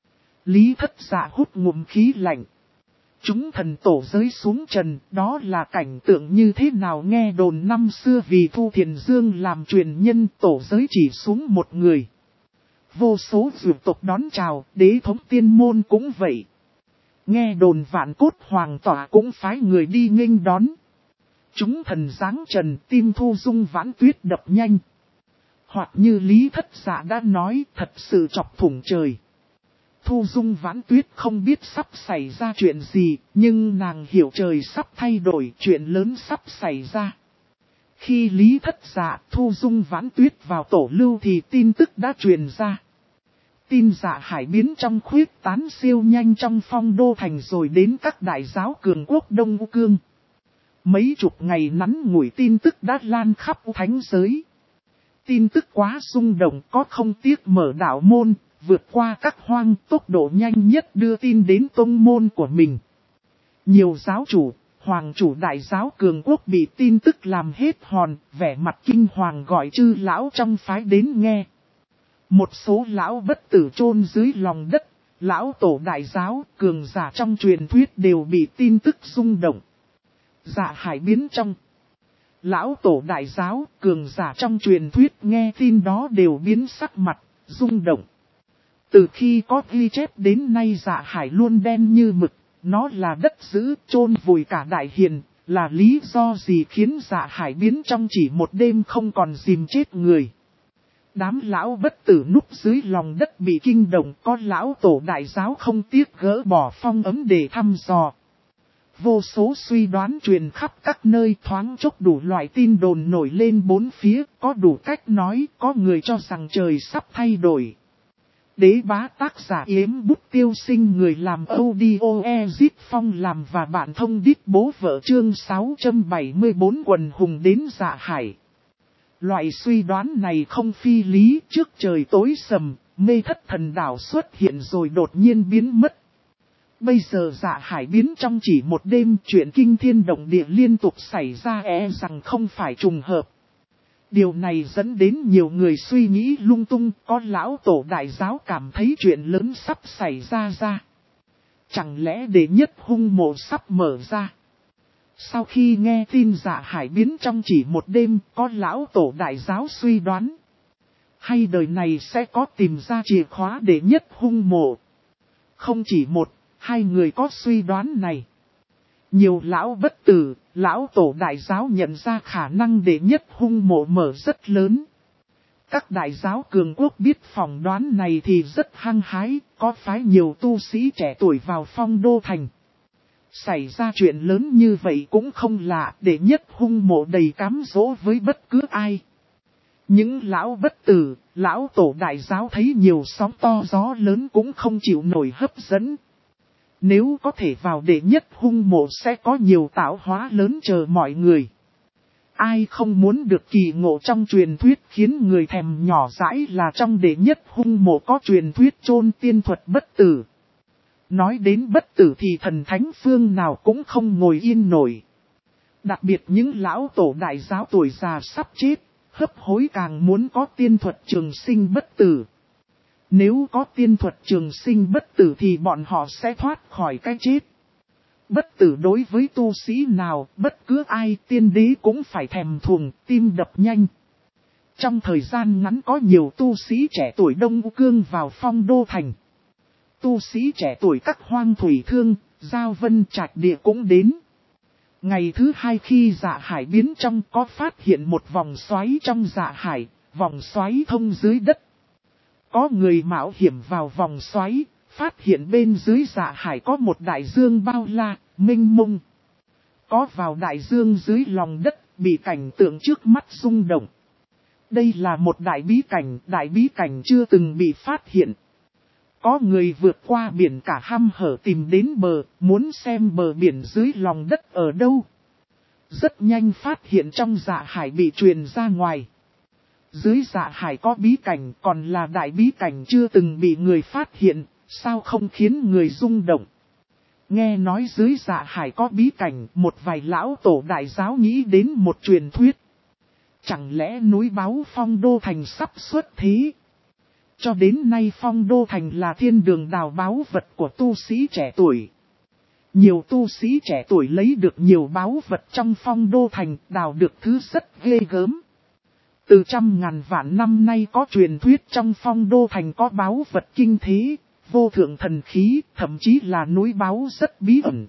Lý Thất Dạ hút ngụm khí lạnh. Chúng thần tổ giới xuống trần, đó là cảnh tượng như thế nào nghe đồn năm xưa vì Thu Thiền Dương làm truyền nhân tổ giới chỉ xuống một người. Vô số dược tộc đón chào, đế thống tiên môn cũng vậy. Nghe đồn Vạn Cốt Hoàng tỏa cũng phái người đi nghênh đón. Chúng thần giáng trần tim Thu Dung Vãn Tuyết đập nhanh. Hoặc như Lý Thất Dạ đã nói thật sự chọc thủng trời. Thu Dung Vãn Tuyết không biết sắp xảy ra chuyện gì, nhưng nàng hiểu trời sắp thay đổi, chuyện lớn sắp xảy ra. Khi Lý Thất Dạ, Thu Dung Vãn Tuyết vào tổ lưu thì tin tức đã truyền ra. Tin Dạ Hải biến trong khuyết tán siêu nhanh trong Phong Đô Thành rồi đến các đại giáo cường quốc Đông U Cương. Mấy chục ngày ngắn ngủi tin tức đã lan khắp thánh giới. Tin tức quá rung động, có không tiếc mở đạo môn, vượt qua các hoang, tốc độ nhanh nhất đưa tin đến tông môn của mình. Nhiều giáo chủ, hoàng chủ đại giáo cường quốc bị tin tức làm hết hồn, vẻ mặt kinh hoàng gọi chư lão trong phái đến nghe. Một số lão bất tử chôn dưới lòng đất, lão tổ đại giáo, cường giả trong truyền thuyết đều bị tin tức rung động. Dạ Hải biến trong. Lão tổ đại giáo, cường giả trong truyền thuyết nghe tin đó đều biến sắc mặt, rung động. Từ khi có ghi chép đến nay Dạ Hải luôn đen như mực, nó là đất giữ, chôn vùi cả đại hiền, là lý do gì khiến Dạ Hải biến trong chỉ một đêm không còn dìm chết người. Đám lão bất tử núp dưới lòng đất bị kinh động, có lão tổ đại giáo không tiếc gỡ bỏ phong ấm để thăm dò. Vô số suy đoán truyền khắp các nơi, thoáng chốc đủ loại tin đồn nổi lên bốn phía, có đủ cách nói, có người cho rằng trời sắp thay đổi. Đế bá tác giả Yếm Bút Tiêu Sinh, người làm audio Ezit Phong làm và bạn thông đít bố vợ, chương 674 quần hùng đến Dạ Hải. Loại suy đoán này không phi lý, trước trời tối sầm, mê thất thần đảo xuất hiện rồi đột nhiên biến mất. Bây giờ Dạ Hải biến trong chỉ một đêm, chuyện kinh thiên động địa liên tục xảy ra rằng không phải trùng hợp. Điều này dẫn đến nhiều người suy nghĩ lung tung, có lão tổ đại giáo cảm thấy chuyện lớn sắp xảy ra. Chẳng lẽ đệ nhất hung mộ sắp mở ra? Sau khi nghe tin Dạ Hải biến trong chỉ một đêm, có lão tổ đại giáo suy đoán. Hay đời này sẽ có tìm ra chìa khóa đệ nhất hung mộ? Không chỉ một, hai người có suy đoán này. Nhiều lão bất tử, lão tổ đại giáo nhận ra khả năng đệ nhất hung mộ mở rất lớn. Các đại giáo cường quốc biết phỏng đoán này thì rất hăng hái, có phái nhiều tu sĩ trẻ tuổi vào Phong Đô Thành. Xảy ra chuyện lớn như vậy cũng không lạ, đệ nhất hung mộ đầy cám dỗ với bất cứ ai. Những lão bất tử, lão tổ đại giáo thấy nhiều sóng to gió lớn cũng không chịu nổi hấp dẫn. Nếu có thể vào đệ nhất hung mộ sẽ có nhiều tạo hóa lớn chờ mọi người. Ai không muốn được kỳ ngộ trong truyền thuyết, khiến người thèm nhỏ dãi là trong đệ nhất hung mộ có truyền thuyết chôn tiên thuật bất tử. Nói đến bất tử thì thần thánh phương nào cũng không ngồi yên nổi. Đặc biệt những lão tổ đại giáo tuổi già sắp chết, hấp hối càng muốn có tiên thuật trường sinh bất tử. Nếu có tiên thuật trường sinh bất tử thì bọn họ sẽ thoát khỏi cái chết. Bất tử đối với tu sĩ nào, bất cứ ai, tiên đế cũng phải thèm thuồng, tim đập nhanh. Trong thời gian ngắn có nhiều tu sĩ trẻ tuổi Đông U Cương vào Phong Đô Thành. Tu sĩ trẻ tuổi các hoang thủy thương, giao vân trạch địa cũng đến. Ngày thứ hai khi Dạ Hải biến trong có phát hiện một vòng xoáy trong Dạ Hải, vòng xoáy thông dưới đất. Có người mạo hiểm vào vòng xoáy, phát hiện bên dưới Dạ Hải có một đại dương bao la, mênh mông. Có vào đại dương dưới lòng đất, bị cảnh tượng trước mắt rung động. Đây là một đại bí cảnh chưa từng bị phát hiện. Có người vượt qua biển cả hăm hở tìm đến bờ, muốn xem bờ biển dưới lòng đất ở đâu. Rất nhanh phát hiện trong Dạ Hải bị truyền ra ngoài. Dưới Dạ Hải có bí cảnh, còn là đại bí cảnh chưa từng bị người phát hiện, sao không khiến người rung động. Nghe nói dưới Dạ Hải có bí cảnh, một vài lão tổ đại giáo nghĩ đến một truyền thuyết. Chẳng lẽ núi Báu Phong Đô Thành sắp xuất thế? Cho đến nay Phong Đô Thành là thiên đường đào báu vật của tu sĩ trẻ tuổi. Nhiều tu sĩ trẻ tuổi lấy được nhiều báu vật trong Phong Đô Thành, đào được thứ rất ghê gớm. Từ trăm ngàn vạn năm nay có truyền thuyết trong Phong Đô Thành có báu vật kinh thế, vô thượng thần khí, thậm chí là núi báu rất bí ẩn.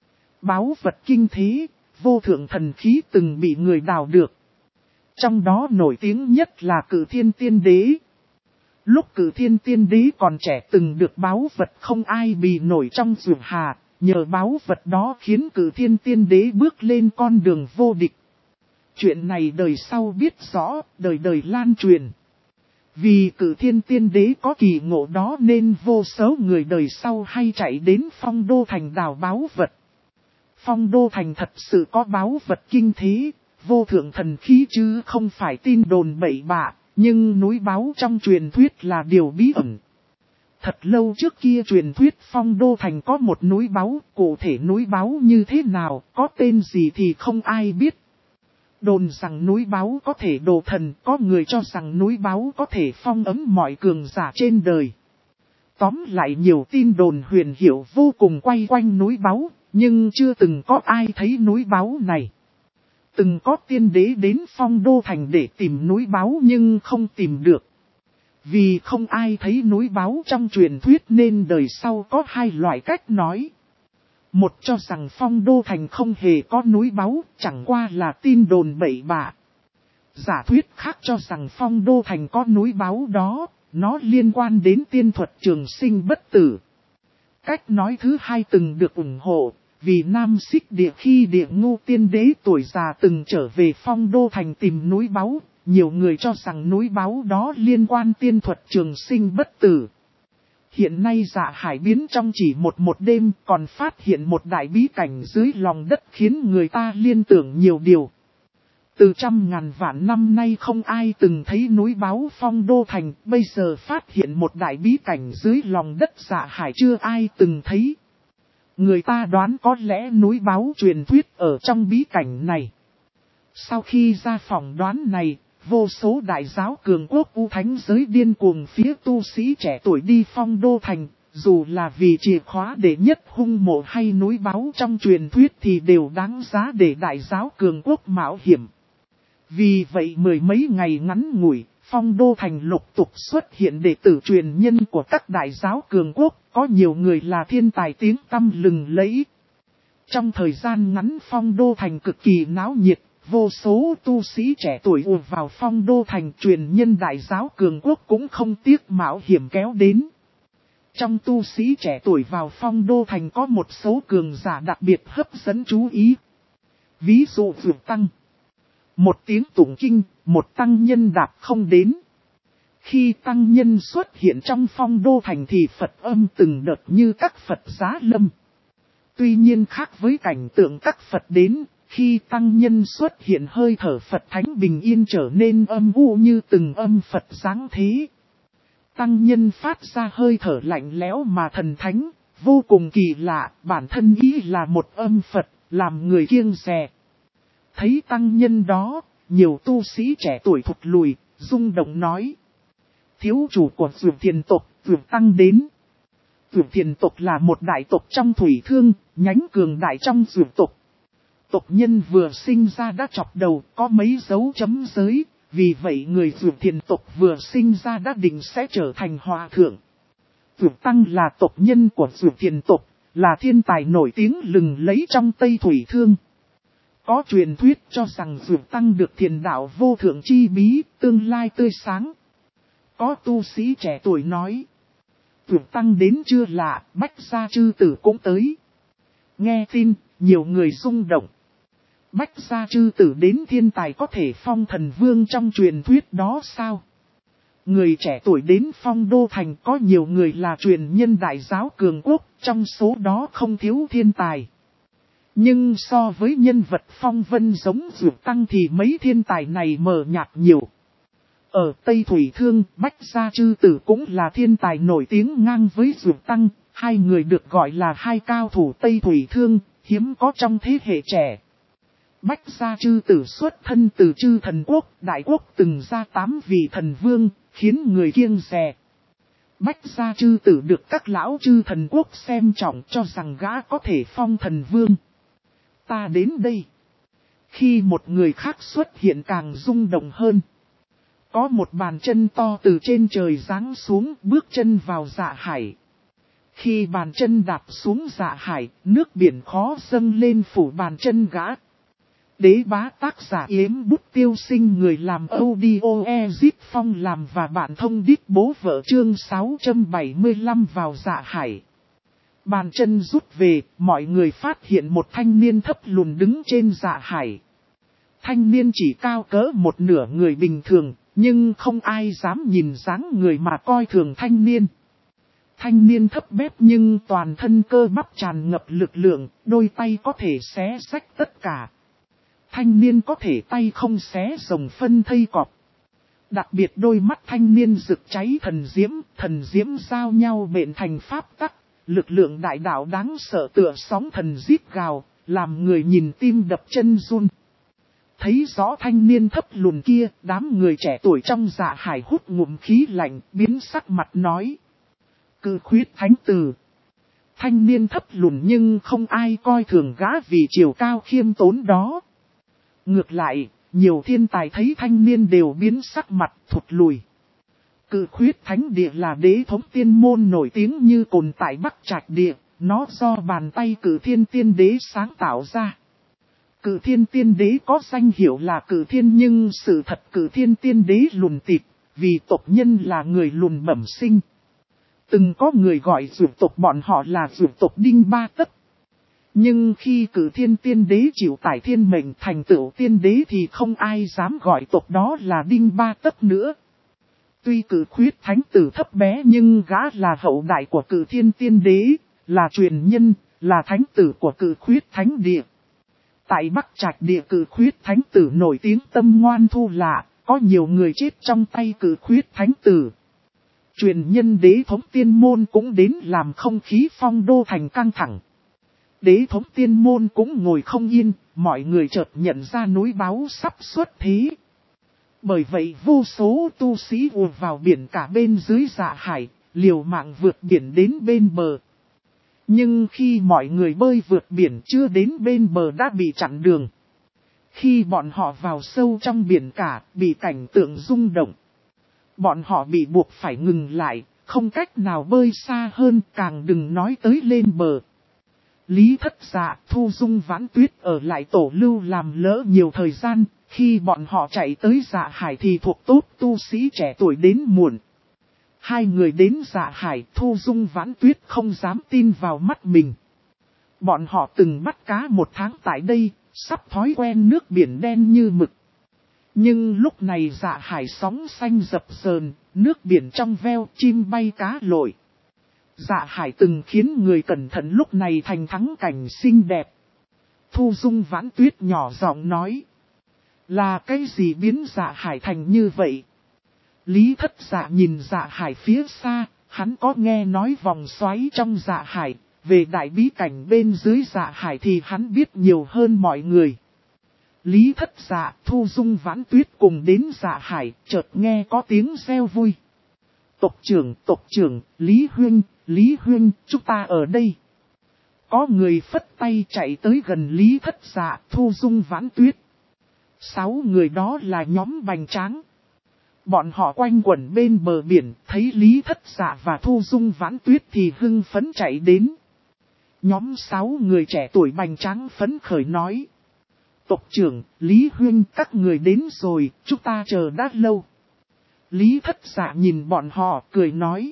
Báu vật kinh thế, vô thượng thần khí từng bị người đào được. Trong đó nổi tiếng nhất là Cử Thiên Tiên Đế. Lúc Cử Thiên Tiên Đế còn trẻ từng được báu vật không ai bì nổi trong dược hà, nhờ báu vật đó khiến Cử Thiên Tiên Đế bước lên con đường vô địch. Chuyện này đời sau biết rõ, đời đời lan truyền. Vì Cử Thiên Tiên Đế có kỳ ngộ đó nên vô số người đời sau hay chạy đến Phong Đô Thành đào báu vật. Phong Đô Thành thật sự có báu vật kinh thế, vô thượng thần khí chứ không phải tin đồn bậy bạ, nhưng núi báu trong truyền thuyết là điều bí ẩn. Thật lâu trước kia truyền thuyết Phong Đô Thành có một núi báu, cụ thể núi báu như thế nào, có tên gì thì không ai biết. Đồn rằng núi báu có thể độ thần, có người cho rằng núi báu có thể phong ấm mọi cường giả trên đời. Tóm lại nhiều tin đồn huyền hiệu vô cùng quay quanh núi báu, nhưng chưa từng có ai thấy núi báu này. Từng có tiên đế đến Phong Đô Thành để tìm núi báu nhưng không tìm được. Vì không ai thấy núi báu trong truyền thuyết nên đời sau có hai loại cách nói. Một cho rằng Phong Đô Thành không hề có núi báu, chẳng qua là tin đồn bậy bạ. Giả thuyết khác cho rằng Phong Đô Thành có núi báu đó, nó liên quan đến tiên thuật trường sinh bất tử. Cách nói thứ hai từng được ủng hộ, vì Nam Xích Địa khi Địa Ngưu Tiên Đế tuổi già từng trở về Phong Đô Thành tìm núi báu, nhiều người cho rằng núi báu đó liên quan tiên thuật trường sinh bất tử. Hiện nay Dạ Hải biến trong chỉ một đêm còn phát hiện một đại bí cảnh dưới lòng đất khiến người ta liên tưởng nhiều điều. Từ trăm ngàn vạn năm nay không ai từng thấy núi báu Phong Đô Thành, bây giờ phát hiện một đại bí cảnh dưới lòng đất Dạ Hải chưa ai từng thấy. Người ta đoán có lẽ núi báu truyền thuyết ở trong bí cảnh này. Sau khi ra phỏng đoán này, vô số đại giáo cường quốc U Thánh giới điên cuồng phía tu sĩ trẻ tuổi đi Phong Đô Thành, dù là vì chìa khóa để nhất hung mộ hay núi báu trong truyền thuyết thì đều đáng giá để đại giáo cường quốc mạo hiểm. Vì vậy mười mấy ngày ngắn ngủi, Phong Đô Thành lục tục xuất hiện đệ tử truyền nhân của các đại giáo cường quốc, có nhiều người là thiên tài tiếng tăm lừng lẫy. Trong thời gian ngắn Phong Đô Thành cực kỳ náo nhiệt, vô số tu sĩ trẻ tuổi ùa vào Phong Đô Thành, truyền nhân đại giáo cường quốc cũng không tiếc mạo hiểm kéo đến. Trong tu sĩ trẻ tuổi vào Phong Đô Thành có một số cường giả đặc biệt hấp dẫn chú ý. Ví dụ Dược Tăng. Một tiếng tụng kinh, một tăng nhân đạp không đến. Khi tăng nhân xuất hiện trong Phong Đô Thành thì Phật âm từng đợt như các Phật giá lâm. Tuy nhiên khác với cảnh tượng các Phật đến, khi tăng nhân xuất hiện hơi thở Phật thánh bình yên trở nên âm u như từng âm Phật giáng thế. Tăng nhân phát ra hơi thở lạnh lẽo mà thần thánh, vô cùng kỳ lạ, bản thân ý là một âm Phật, làm người kiêng dè. Thấy tăng nhân đó, nhiều tu sĩ trẻ tuổi thụt lùi, rung động nói. Thiếu chủ của Dược Thiền tộc, Dược Tăng đến. Dược Thiền tộc là một đại tộc trong thủy thương, nhánh cường đại trong Dược tộc. Tộc nhân vừa sinh ra đã chọc đầu, có mấy dấu chấm giới, vì vậy người Dược Thiền tộc vừa sinh ra đã định sẽ trở thành hòa thượng. Dược Tăng là tộc nhân của Dược Thiền tộc, là thiên tài nổi tiếng lừng lẫy trong Tây Thủy Thương. Có truyền thuyết cho rằng Dược Tăng được thiền đạo vô thượng chi bí, tương lai tươi sáng. Có tu sĩ trẻ tuổi nói. Dược Tăng đến chưa lạ, Bách Gia Chư Tử cũng tới. Nghe tin, nhiều người rung động. Bách Gia Chư Tử đến thiên tài có thể phong thần vương trong truyền thuyết đó sao? Người trẻ tuổi đến Phong Đô Thành có nhiều người là truyền nhân đại giáo cường quốc, trong số đó không thiếu thiên tài. Nhưng so với nhân vật phong vân giống Dược Tăng thì mấy thiên tài này mờ nhạt nhiều. Ở Tây Thủy Thương, Bách Gia Chư Tử cũng là thiên tài nổi tiếng ngang với Dược Tăng, hai người được gọi là hai cao thủ Tây Thủy Thương, hiếm có trong thế hệ trẻ. Bách Gia Chư Tử xuất thân từ Chư Thần Quốc, Đại Quốc từng ra 8 vị thần vương, khiến người kiêng dè. Bách Gia Chư Tử được các lão Chư Thần Quốc xem trọng cho rằng gã có thể phong thần vương. Ta đến đây. Khi một người khác xuất hiện càng rung động hơn. Có một bàn chân to từ trên trời giáng xuống, bước chân vào Dạ Hải. Khi bàn chân đạp xuống Dạ Hải, nước biển khó dâng lên phủ bàn chân gã. Đế bá tác giả Yếm Bút Tiêu Sinh, người làm audio Ezit Phong làm và bạn thông đít bố vợ, chương 675 vào Dạ Hải. Bàn chân rút về, mọi người phát hiện một thanh niên thấp lùn đứng trên Dạ Hải. Thanh niên chỉ cao cỡ một nửa người bình thường, nhưng không ai dám nhìn dáng người mà coi thường thanh niên. Thanh niên thấp bé nhưng toàn thân cơ bắp tràn ngập lực lượng, đôi tay có thể xé rách tất cả. Thanh niên có thể tay không xé rồng phân thây cọp. Đặc biệt đôi mắt thanh niên rực cháy thần diễm giao nhau bện thành pháp tắc, lực lượng đại đạo đáng sợ tựa sóng thần rít gào, làm người nhìn tim đập chân run. Thấy rõ thanh niên thấp lùn kia, đám người trẻ tuổi trong Dạ Hải hút ngụm khí lạnh, biến sắc mặt nói. Cự khuyết thánh tử. Thanh niên thấp lùn nhưng không ai coi thường gã vì chiều cao khiêm tốn đó. Ngược lại, nhiều thiên tài thấy thanh niên đều biến sắc mặt thụt lùi. Cự khuyết thánh địa là đế thống tiên môn nổi tiếng như cồn tại Bắc Trạch địa, nó do bàn tay Cự Thiên Tiên Đế sáng tạo ra. Cự Thiên Tiên Đế có danh hiệu là Cự Thiên, nhưng sự thật Cự Thiên Tiên Đế lùn tịt, vì tộc nhân là người lùn bẩm sinh. Từng có người gọi dụ tộc bọn họ là dụ tộc Đinh Ba Tấc. Nhưng khi Cự Thiên Tiên Đế chịu tải thiên mệnh thành tựu tiên đế thì không ai dám gọi tộc đó là Đinh Ba Tấc nữa. Tuy Cự khuyết thánh tử thấp bé nhưng gã là hậu đại của Cự Thiên Tiên Đế, là truyền nhân, là thánh tử của Cự khuyết thánh địa. Tại Bắc Trạch địa Cự khuyết thánh tử nổi tiếng tâm ngoan thu lạ, có nhiều người chết trong tay Cự khuyết thánh tử. Truyền nhân đế thống tiên môn cũng đến làm không khí phong đô thành căng thẳng. Đế thống tiên môn cũng ngồi không yên, mọi người chợt nhận ra núi báo sắp xuất thế. Bởi vậy vô số tu sĩ ùa vào biển cả bên dưới Dạ Hải, liều mạng vượt biển đến bên bờ. Nhưng khi mọi người bơi vượt biển chưa đến bên bờ đã bị chặn đường. Khi bọn họ vào sâu trong biển cả, bị cảnh tượng rung động. Bọn họ bị buộc phải ngừng lại, không cách nào bơi xa hơn, càng đừng nói tới lên bờ. Lý Thất Dạ, Thu Dung, Vãn Tuyết ở lại tổ lưu làm lỡ nhiều thời gian, khi bọn họ chạy tới Dạ Hải thì thuộc tốt tu sĩ trẻ tuổi đến muộn. Hai người đến Dạ Hải, Thu Dung, Vãn Tuyết không dám tin vào mắt mình. Bọn họ từng bắt cá một tháng tại đây, sắp thói quen nước biển đen như mực. Nhưng lúc này Dạ Hải sóng xanh dập dờn, nước biển trong veo, chim bay cá lội. Dạ Hải từng khiến người cẩn thận lúc này thành thắng cảnh xinh đẹp. Thu Dung, Vãn Tuyết nhỏ giọng nói. Là cái gì biến Dạ Hải thành như vậy? Lý Thất Dạ nhìn Dạ Hải phía xa, hắn có nghe nói vòng xoáy trong Dạ Hải, về đại bí cảnh bên dưới Dạ Hải thì hắn biết nhiều hơn mọi người. Lý Thất Dạ, Thu Dung, Vãn Tuyết cùng đến Dạ Hải, chợt nghe có tiếng reo vui. Tộc trưởng, Lý Huynh, chúng ta ở đây. Có người phất tay chạy tới gần Lý Thất Dạ, Thu Dung, Vãn Tuyết. 6 người đó là nhóm Bành Tráng. Bọn họ quanh quẩn bên bờ biển, thấy Lý Thất Dạ và Thu Dung, Vãn Tuyết thì hưng phấn chạy đến. Nhóm 6 người trẻ tuổi Bành Tráng phấn khởi nói. Tộc trưởng, Lý Huynh, các người đến rồi, chúng ta chờ đã lâu. Lý Thất Dạ nhìn bọn họ, cười nói.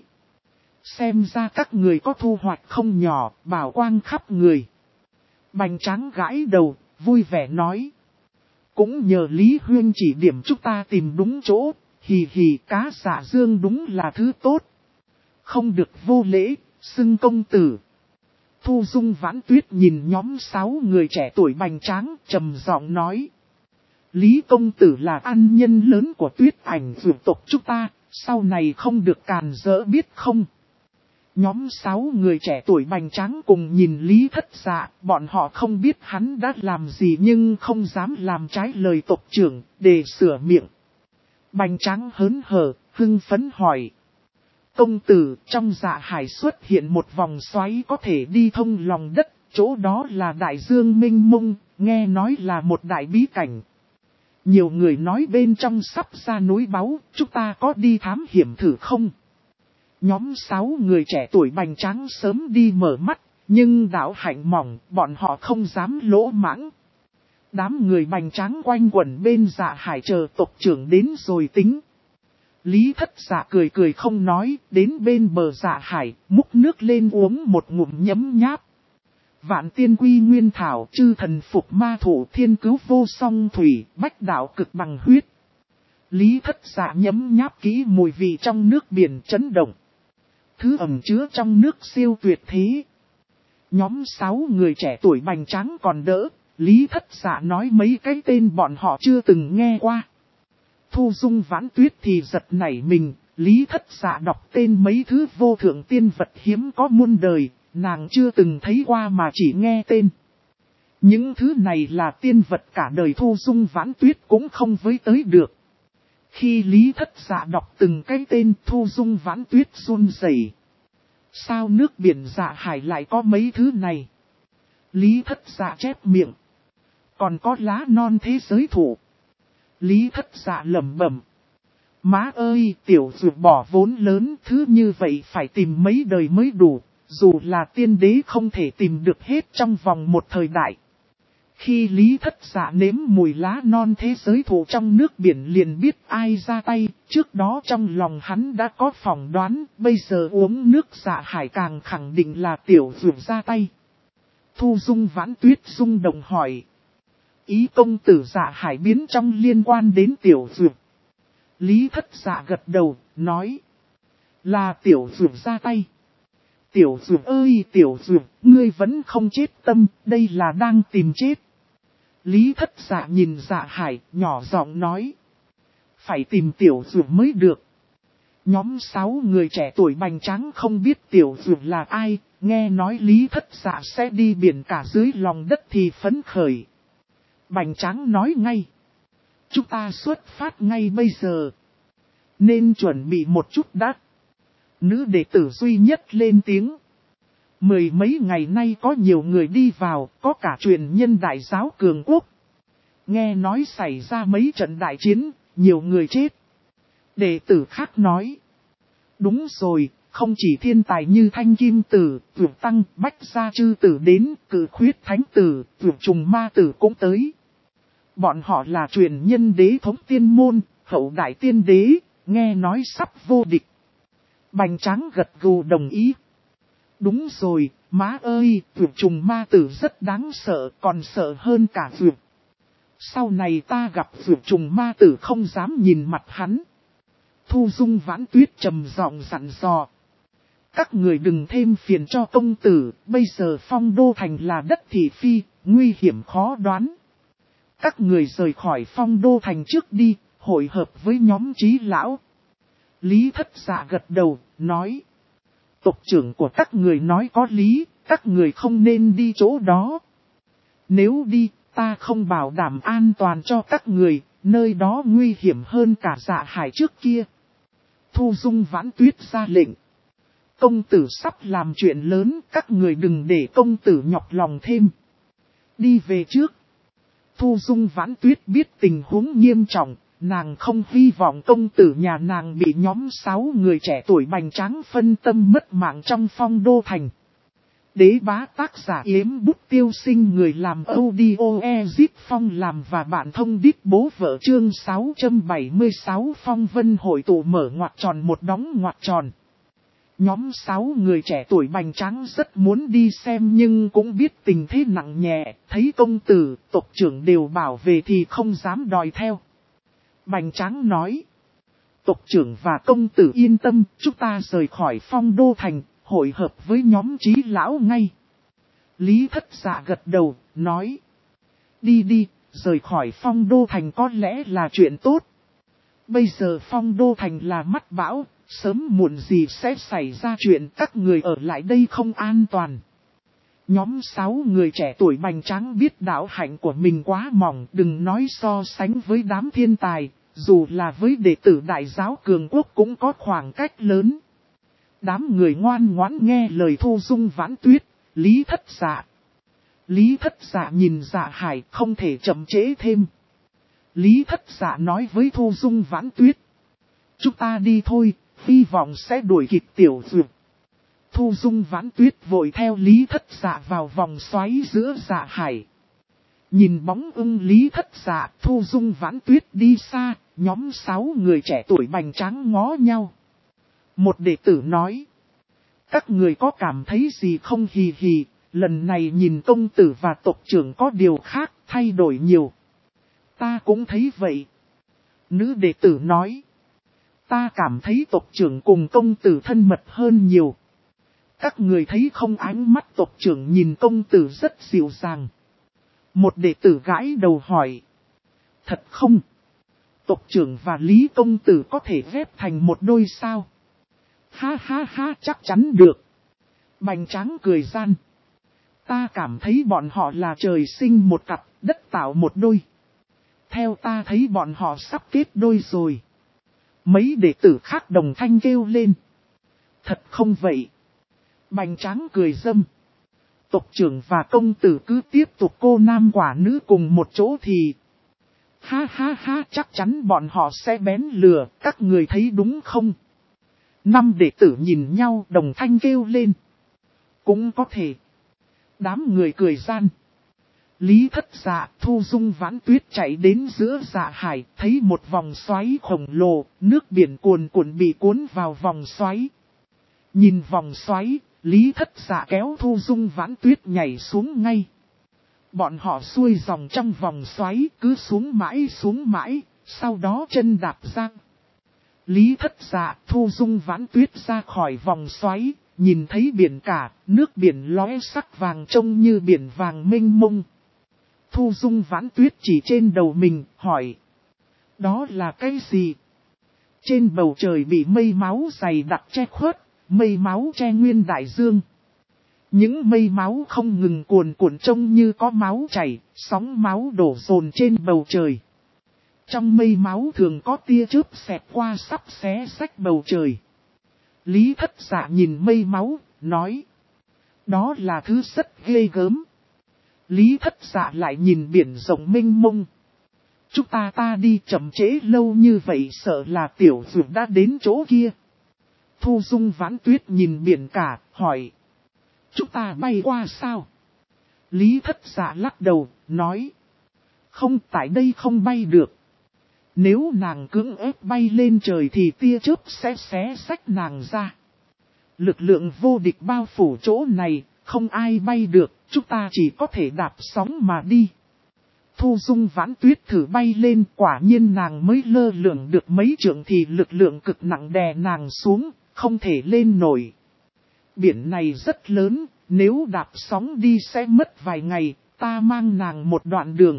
Xem ra các người có thu hoạch không nhỏ, bảo quang khắp người. Bành Tráng gãi đầu, vui vẻ nói. Cũng nhờ Lý Huynh chỉ điểm chúng ta tìm đúng chỗ, hì hì, cá Dạ Dương đúng là thứ tốt. Không được vô lễ, xưng công tử. Thu Dung, Vãn Tuyết nhìn nhóm 6 người trẻ tuổi Bành Tráng, trầm giọng nói. Lý công tử là ăn nhân lớn của Tuyết Ảnh vượt tộc chúng ta, sau này không được càn rỡ biết không? Nhóm 6 người trẻ tuổi Bành Tráng cùng nhìn Lý Thất Dạ, bọn họ không biết hắn đã làm gì nhưng không dám làm trái lời tộc trưởng, để sửa miệng. Bành Tráng hớn hở, hưng phấn hỏi. Công tử, trong Dạ Hải xuất hiện một vòng xoáy có thể đi thông lòng đất, chỗ đó là đại dương mênh mông, nghe nói là một đại bí cảnh. Nhiều người nói bên trong sắp ra núi báu, chúng ta có đi thám hiểm thử không? Nhóm 6 người trẻ tuổi Bành Tráng sớm đi mở mắt, nhưng đạo hạnh mỏng, bọn họ không dám lỗ mãng. Đám người bành tráng quanh quẩn bên Dạ Hải chờ tộc trưởng đến rồi tính. Lý Thất Dạ cười cười không nói, đến bên bờ Dạ Hải, múc nước lên uống một ngụm nhấm nháp. Vạn tiên quy nguyên thảo, chư thần phục ma thủ, thiên cứu vô song thủy, bách đạo cực bằng huyết. Lý Thất Dạ nhấm nháp kỹ mùi vị trong nước biển chấn động. Thứ ẩm chứa trong nước siêu tuyệt thế. Nhóm 6 người trẻ tuổi bành tráng còn đỡ, Lý Thất Dạ nói mấy cái tên bọn họ chưa từng nghe qua. Thu Dung Vãn Tuyết thì giật nảy mình, Lý Thất Dạ đọc tên mấy thứ vô thượng tiên vật hiếm có muôn đời, nàng chưa từng thấy qua mà chỉ nghe tên. Những thứ này là tiên vật cả đời Thu Dung Vãn Tuyết cũng không với tới được. Khi Lý Thất Dạ đọc từng cái tên Thu Dung Vãn Tuyết run rẩy. Sao nước biển Dạ Hải lại có mấy thứ này? Lý Thất Dạ chép miệng. Còn có lá non thế giới thụ. Lý Thất Dạ lẩm bẩm. Má ơi, tiểu dược bỏ vốn lớn, thứ như vậy phải tìm mấy đời mới đủ, dù là tiên đế không thể tìm được hết trong vòng một thời đại. Khi Lý Thất Dạ nếm mùi lá non thế giới thụ trong nước biển liền biết ai ra tay, trước đó trong lòng hắn đã có phỏng đoán, bây giờ uống nước Dạ Hải càng khẳng định là tiểu dược ra tay. Thu Dung Vãn Tuyết rung động hỏi. Ý công tử Dạ Hải biến trong liên quan đến tiểu dược. Lý Thất Dạ gật đầu, nói. Là tiểu dược ra tay. Tiểu dược ơi tiểu dược, ngươi vẫn không chết tâm, đây là đang tìm chết. Lý Thất Dạ nhìn Dạ Hải, nhỏ giọng nói. Phải tìm tiểu dược mới được. Nhóm 6 người trẻ tuổi bành tráng không biết tiểu dược là ai, nghe nói Lý Thất Dạ sẽ đi biển cả dưới lòng đất thì phấn khởi. Bành tráng nói ngay. Chúng ta xuất phát ngay bây giờ. Nên chuẩn bị một chút đã. Nữ đệ tử duy nhất lên tiếng. Mười mấy ngày nay có nhiều người đi vào, có cả truyền nhân đại giáo cường quốc. Nghe nói xảy ra mấy trận đại chiến, nhiều người chết. Đệ tử khác nói. Đúng rồi, không chỉ thiên tài như Thanh Kim Tử, Vượt Tăng, Bách Gia Chư Tử đến, Cự Khuyết Thánh Tử, Vượt Trùng Ma Tử cũng tới. Bọn họ là truyền nhân đế thống tiên môn, hậu đại tiên đế, nghe nói sắp vô địch. Bành tráng gật gù đồng ý. Đúng rồi, má ơi, Vượt Trùng Ma Tử rất đáng sợ, còn sợ hơn cả Vượt. Sau này ta gặp Vượt Trùng Ma Tử không dám nhìn mặt hắn. Thu Dung Vãn Tuyết trầm giọng dặn dò. Các người đừng thêm phiền cho công tử, bây giờ Phong Đô Thành là đất thị phi, nguy hiểm khó đoán. Các người rời khỏi Phong Đô Thành trước đi, hội hợp với nhóm trí lão. Lý Thất Dạ gật đầu, nói. Tộc trưởng của các người nói có lý, các người không nên đi chỗ đó. Nếu đi, ta không bảo đảm an toàn cho các người, nơi đó nguy hiểm hơn cả Dạ Hải trước kia. Thu Dung Vãn Tuyết ra lệnh. Công tử sắp làm chuyện lớn, các người đừng để công tử nhọc lòng thêm. Đi về trước. Thu Dung Vãn Tuyết biết tình huống nghiêm trọng, nàng không hy vọng công tử nhà nàng bị nhóm 6 người trẻ tuổi bành tráng phân tâm mất mạng trong Phong Đô Thành. Đế bá tác giả Yếm Bút Tiêu Sinh, người làm audio Ezip Phong làm và bạn thông đít bố vợ, chương 676 Phong Vân hội tụ mở ngoặc tròn một đóng ngoặc tròn. Nhóm 6 người trẻ tuổi bành tráng rất muốn đi xem nhưng cũng biết tình thế nặng nhẹ, thấy công tử, tộc trưởng đều bảo vệ thì không dám đòi theo. Bành tráng nói, tộc trưởng và công tử yên tâm, chúng ta rời khỏi Phong Đô Thành, hội hợp với nhóm trí lão ngay. Lý Thất Dạ gật đầu, nói, đi đi, rời khỏi Phong Đô Thành có lẽ là chuyện tốt. Bây giờ Phong Đô Thành là mắt bão, sớm muộn gì sẽ xảy ra chuyện, các người ở lại đây không an toàn. Nhóm 6 người trẻ tuổi bành tráng biết đạo hạnh của mình quá mỏng, đừng nói so sánh với đám thiên tài, dù là với đệ tử đại giáo cường quốc cũng có khoảng cách lớn. Đám người ngoan ngoãn nghe lời Thu Dung Vãn Tuyết, Lý Thất Dạ. Lý Thất Dạ nhìn Dạ Hải không thể chậm trễ thêm. Lý Thất Dạ nói với Thu Dung Vãn Tuyết. Chúng ta đi thôi, hy vọng sẽ đuổi kịp tiểu dược. Thu Dung Vãn Tuyết vội theo Lý Thất Dạ vào vòng xoáy giữa Dạ Hải. Nhìn bóng ưng Lý Thất Dạ, Thu Dung Vãn Tuyết đi xa, nhóm 6 người trẻ tuổi bành tráng ngó nhau. Một đệ tử nói. Các người có cảm thấy gì không? Hì hì, lần này nhìn công tử và tộc trưởng có điều khác, thay đổi nhiều. Ta cũng thấy vậy. Nữ đệ tử nói. Ta cảm thấy tộc trưởng cùng công tử thân mật hơn nhiều. Các người thấy không? Ánh mắt tộc trưởng nhìn công tử rất dịu dàng. Một đệ tử gãi đầu hỏi. Thật không? Tộc trưởng và Lý công tử có thể ghép thành một đôi sao? Ha ha ha, chắc chắn được. Bành tráng cười gian. Ta cảm thấy bọn họ là trời sinh một cặp, đất tạo một đôi. Theo ta thấy bọn họ sắp kết đôi rồi. Mấy đệ tử khác đồng thanh kêu lên. Thật không vậy? Bành tráng cười dâm. Tộc trưởng và công tử cứ tiếp tục cô nam quả nữ cùng một chỗ thì... Ha ha ha, chắc chắn bọn họ sẽ bén lừa, các người thấy đúng không? 5 đệ tử nhìn nhau đồng thanh kêu lên. Cũng có thể. Đám người cười gian. Lý Thất Dạ, Thu Dung Vãn Tuyết chạy đến giữa dạ hải, thấy một vòng xoáy khổng lồ, nước biển cuồn cuộn bị cuốn vào vòng xoáy. Nhìn vòng xoáy, Lý Thất Dạ kéo Thu Dung Vãn Tuyết nhảy xuống ngay. Bọn họ xuôi dòng trong vòng xoáy, cứ xuống mãi, sau đó chân đạp ra. Lý Thất Dạ, Thu Dung Vãn Tuyết ra khỏi vòng xoáy, nhìn thấy biển cả, nước biển lóe sắc vàng trông như biển vàng mênh mông. Thu Dung Vãn Tuyết chỉ trên đầu mình, hỏi. Đó là cái gì? Trên bầu trời bị mây máu dày đặc che khuất, mây máu che nguyên đại dương. Những mây máu không ngừng cuồn cuộn trông như có máu chảy, sóng máu đổ dồn trên bầu trời. Trong mây máu thường có tia chớp xẹt qua sắp xé rách bầu trời. Lý Thất Dạ nhìn mây máu, nói. Đó là thứ rất ghê gớm. Lý Thất Dạ lại nhìn biển rộng mênh mông. Chúng ta đi, chậm trễ lâu như vậy sợ là tiểu dược đã đến chỗ kia. Thu Dung Vãn Tuyết nhìn biển cả, hỏi. Chúng ta bay qua sao? Lý Thất Dạ lắc đầu, nói. Không, tại đây không bay được. Nếu nàng cưỡng ép bay lên trời thì tia chớp sẽ xé rách nàng ra. Lực lượng vô địch bao phủ chỗ này, không ai bay được, chúng ta chỉ có thể đạp sóng mà đi. Thu Dung Vãn Tuyết thử bay lên, quả nhiên nàng mới lơ lửng được mấy trượng thì lực lượng cực nặng đè nàng xuống, không thể lên nổi. Biển này rất lớn, nếu đạp sóng đi sẽ mất vài ngày, ta mang nàng một đoạn đường.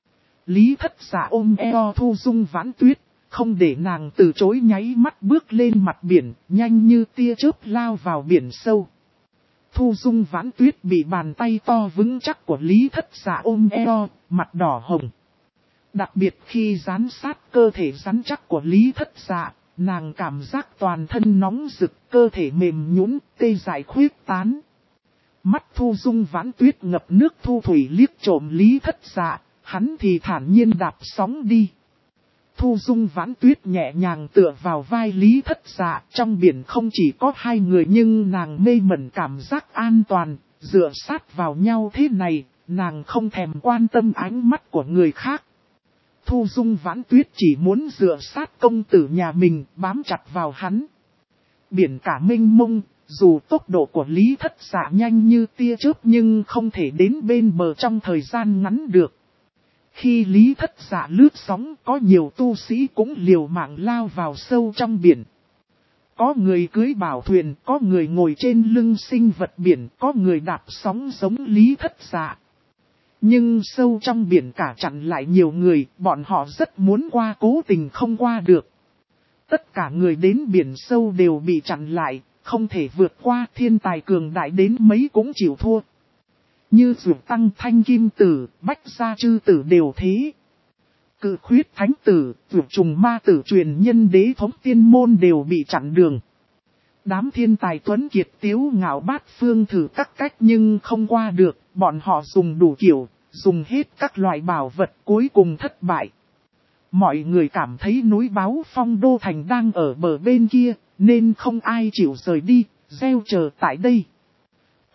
Lý Thất Dạ ôm eo Thu Dung Vãn Tuyết, không để nàng từ chối, nháy mắt bước lên mặt biển, nhanh như tia chớp lao vào biển sâu. Thu Dung Vãn Tuyết bị bàn tay to vững chắc của Lý Thất Dạ ôm eo, mặt đỏ hồng. Đặc biệt khi dán sát cơ thể rắn chắc của Lý Thất Dạ, nàng cảm giác toàn thân nóng rực, cơ thể mềm nhũn, tê dại khuyết tán. Mắt Thu Dung Vãn Tuyết ngập nước thu thủy liếc trộm Lý Thất Dạ, hắn thì thản nhiên đạp sóng đi. Thu Dung Vãn Tuyết nhẹ nhàng tựa vào vai Lý Thất Dạ, trong biển không chỉ có hai người nhưng nàng mê mẩn cảm giác an toàn, dựa sát vào nhau thế này, nàng không thèm quan tâm ánh mắt của người khác. Thu Dung Vãn Tuyết chỉ muốn dựa sát công tử nhà mình, bám chặt vào hắn. Biển cả mênh mông, dù tốc độ của Lý Thất Dạ nhanh như tia chớp nhưng không thể đến bên bờ trong thời gian ngắn được. Khi Lý Thất Dạ lướt sóng, có nhiều tu sĩ cũng liều mạng lao vào sâu trong biển. Có người cưỡi bảo thuyền, có người ngồi trên lưng sinh vật biển, có người đạp sóng giống Lý Thất Dạ. Nhưng sâu trong biển cả chặn lại nhiều người, bọn họ rất muốn qua cố tình không qua được. Tất cả người đến biển sâu đều bị chặn lại, không thể vượt qua, thiên tài cường đại đến mấy cũng chịu thua. Như Dược Tăng Thanh Kim Tử, Bách Gia Chư Tử đều thế. Cự Khuyết Thánh Tử, Dược Trùng Ma Tử truyền nhân đế thống tiên môn đều bị chặn đường. Đám thiên tài tuấn kiệt tiếu ngạo bát phương thử các cách nhưng không qua được, bọn họ dùng đủ kiểu, dùng hết các loại bảo vật cuối cùng thất bại. Mọi người cảm thấy núi Báo Phong Đô Thành đang ở bờ bên kia, nên không ai chịu rời đi, gieo chờ tại đây.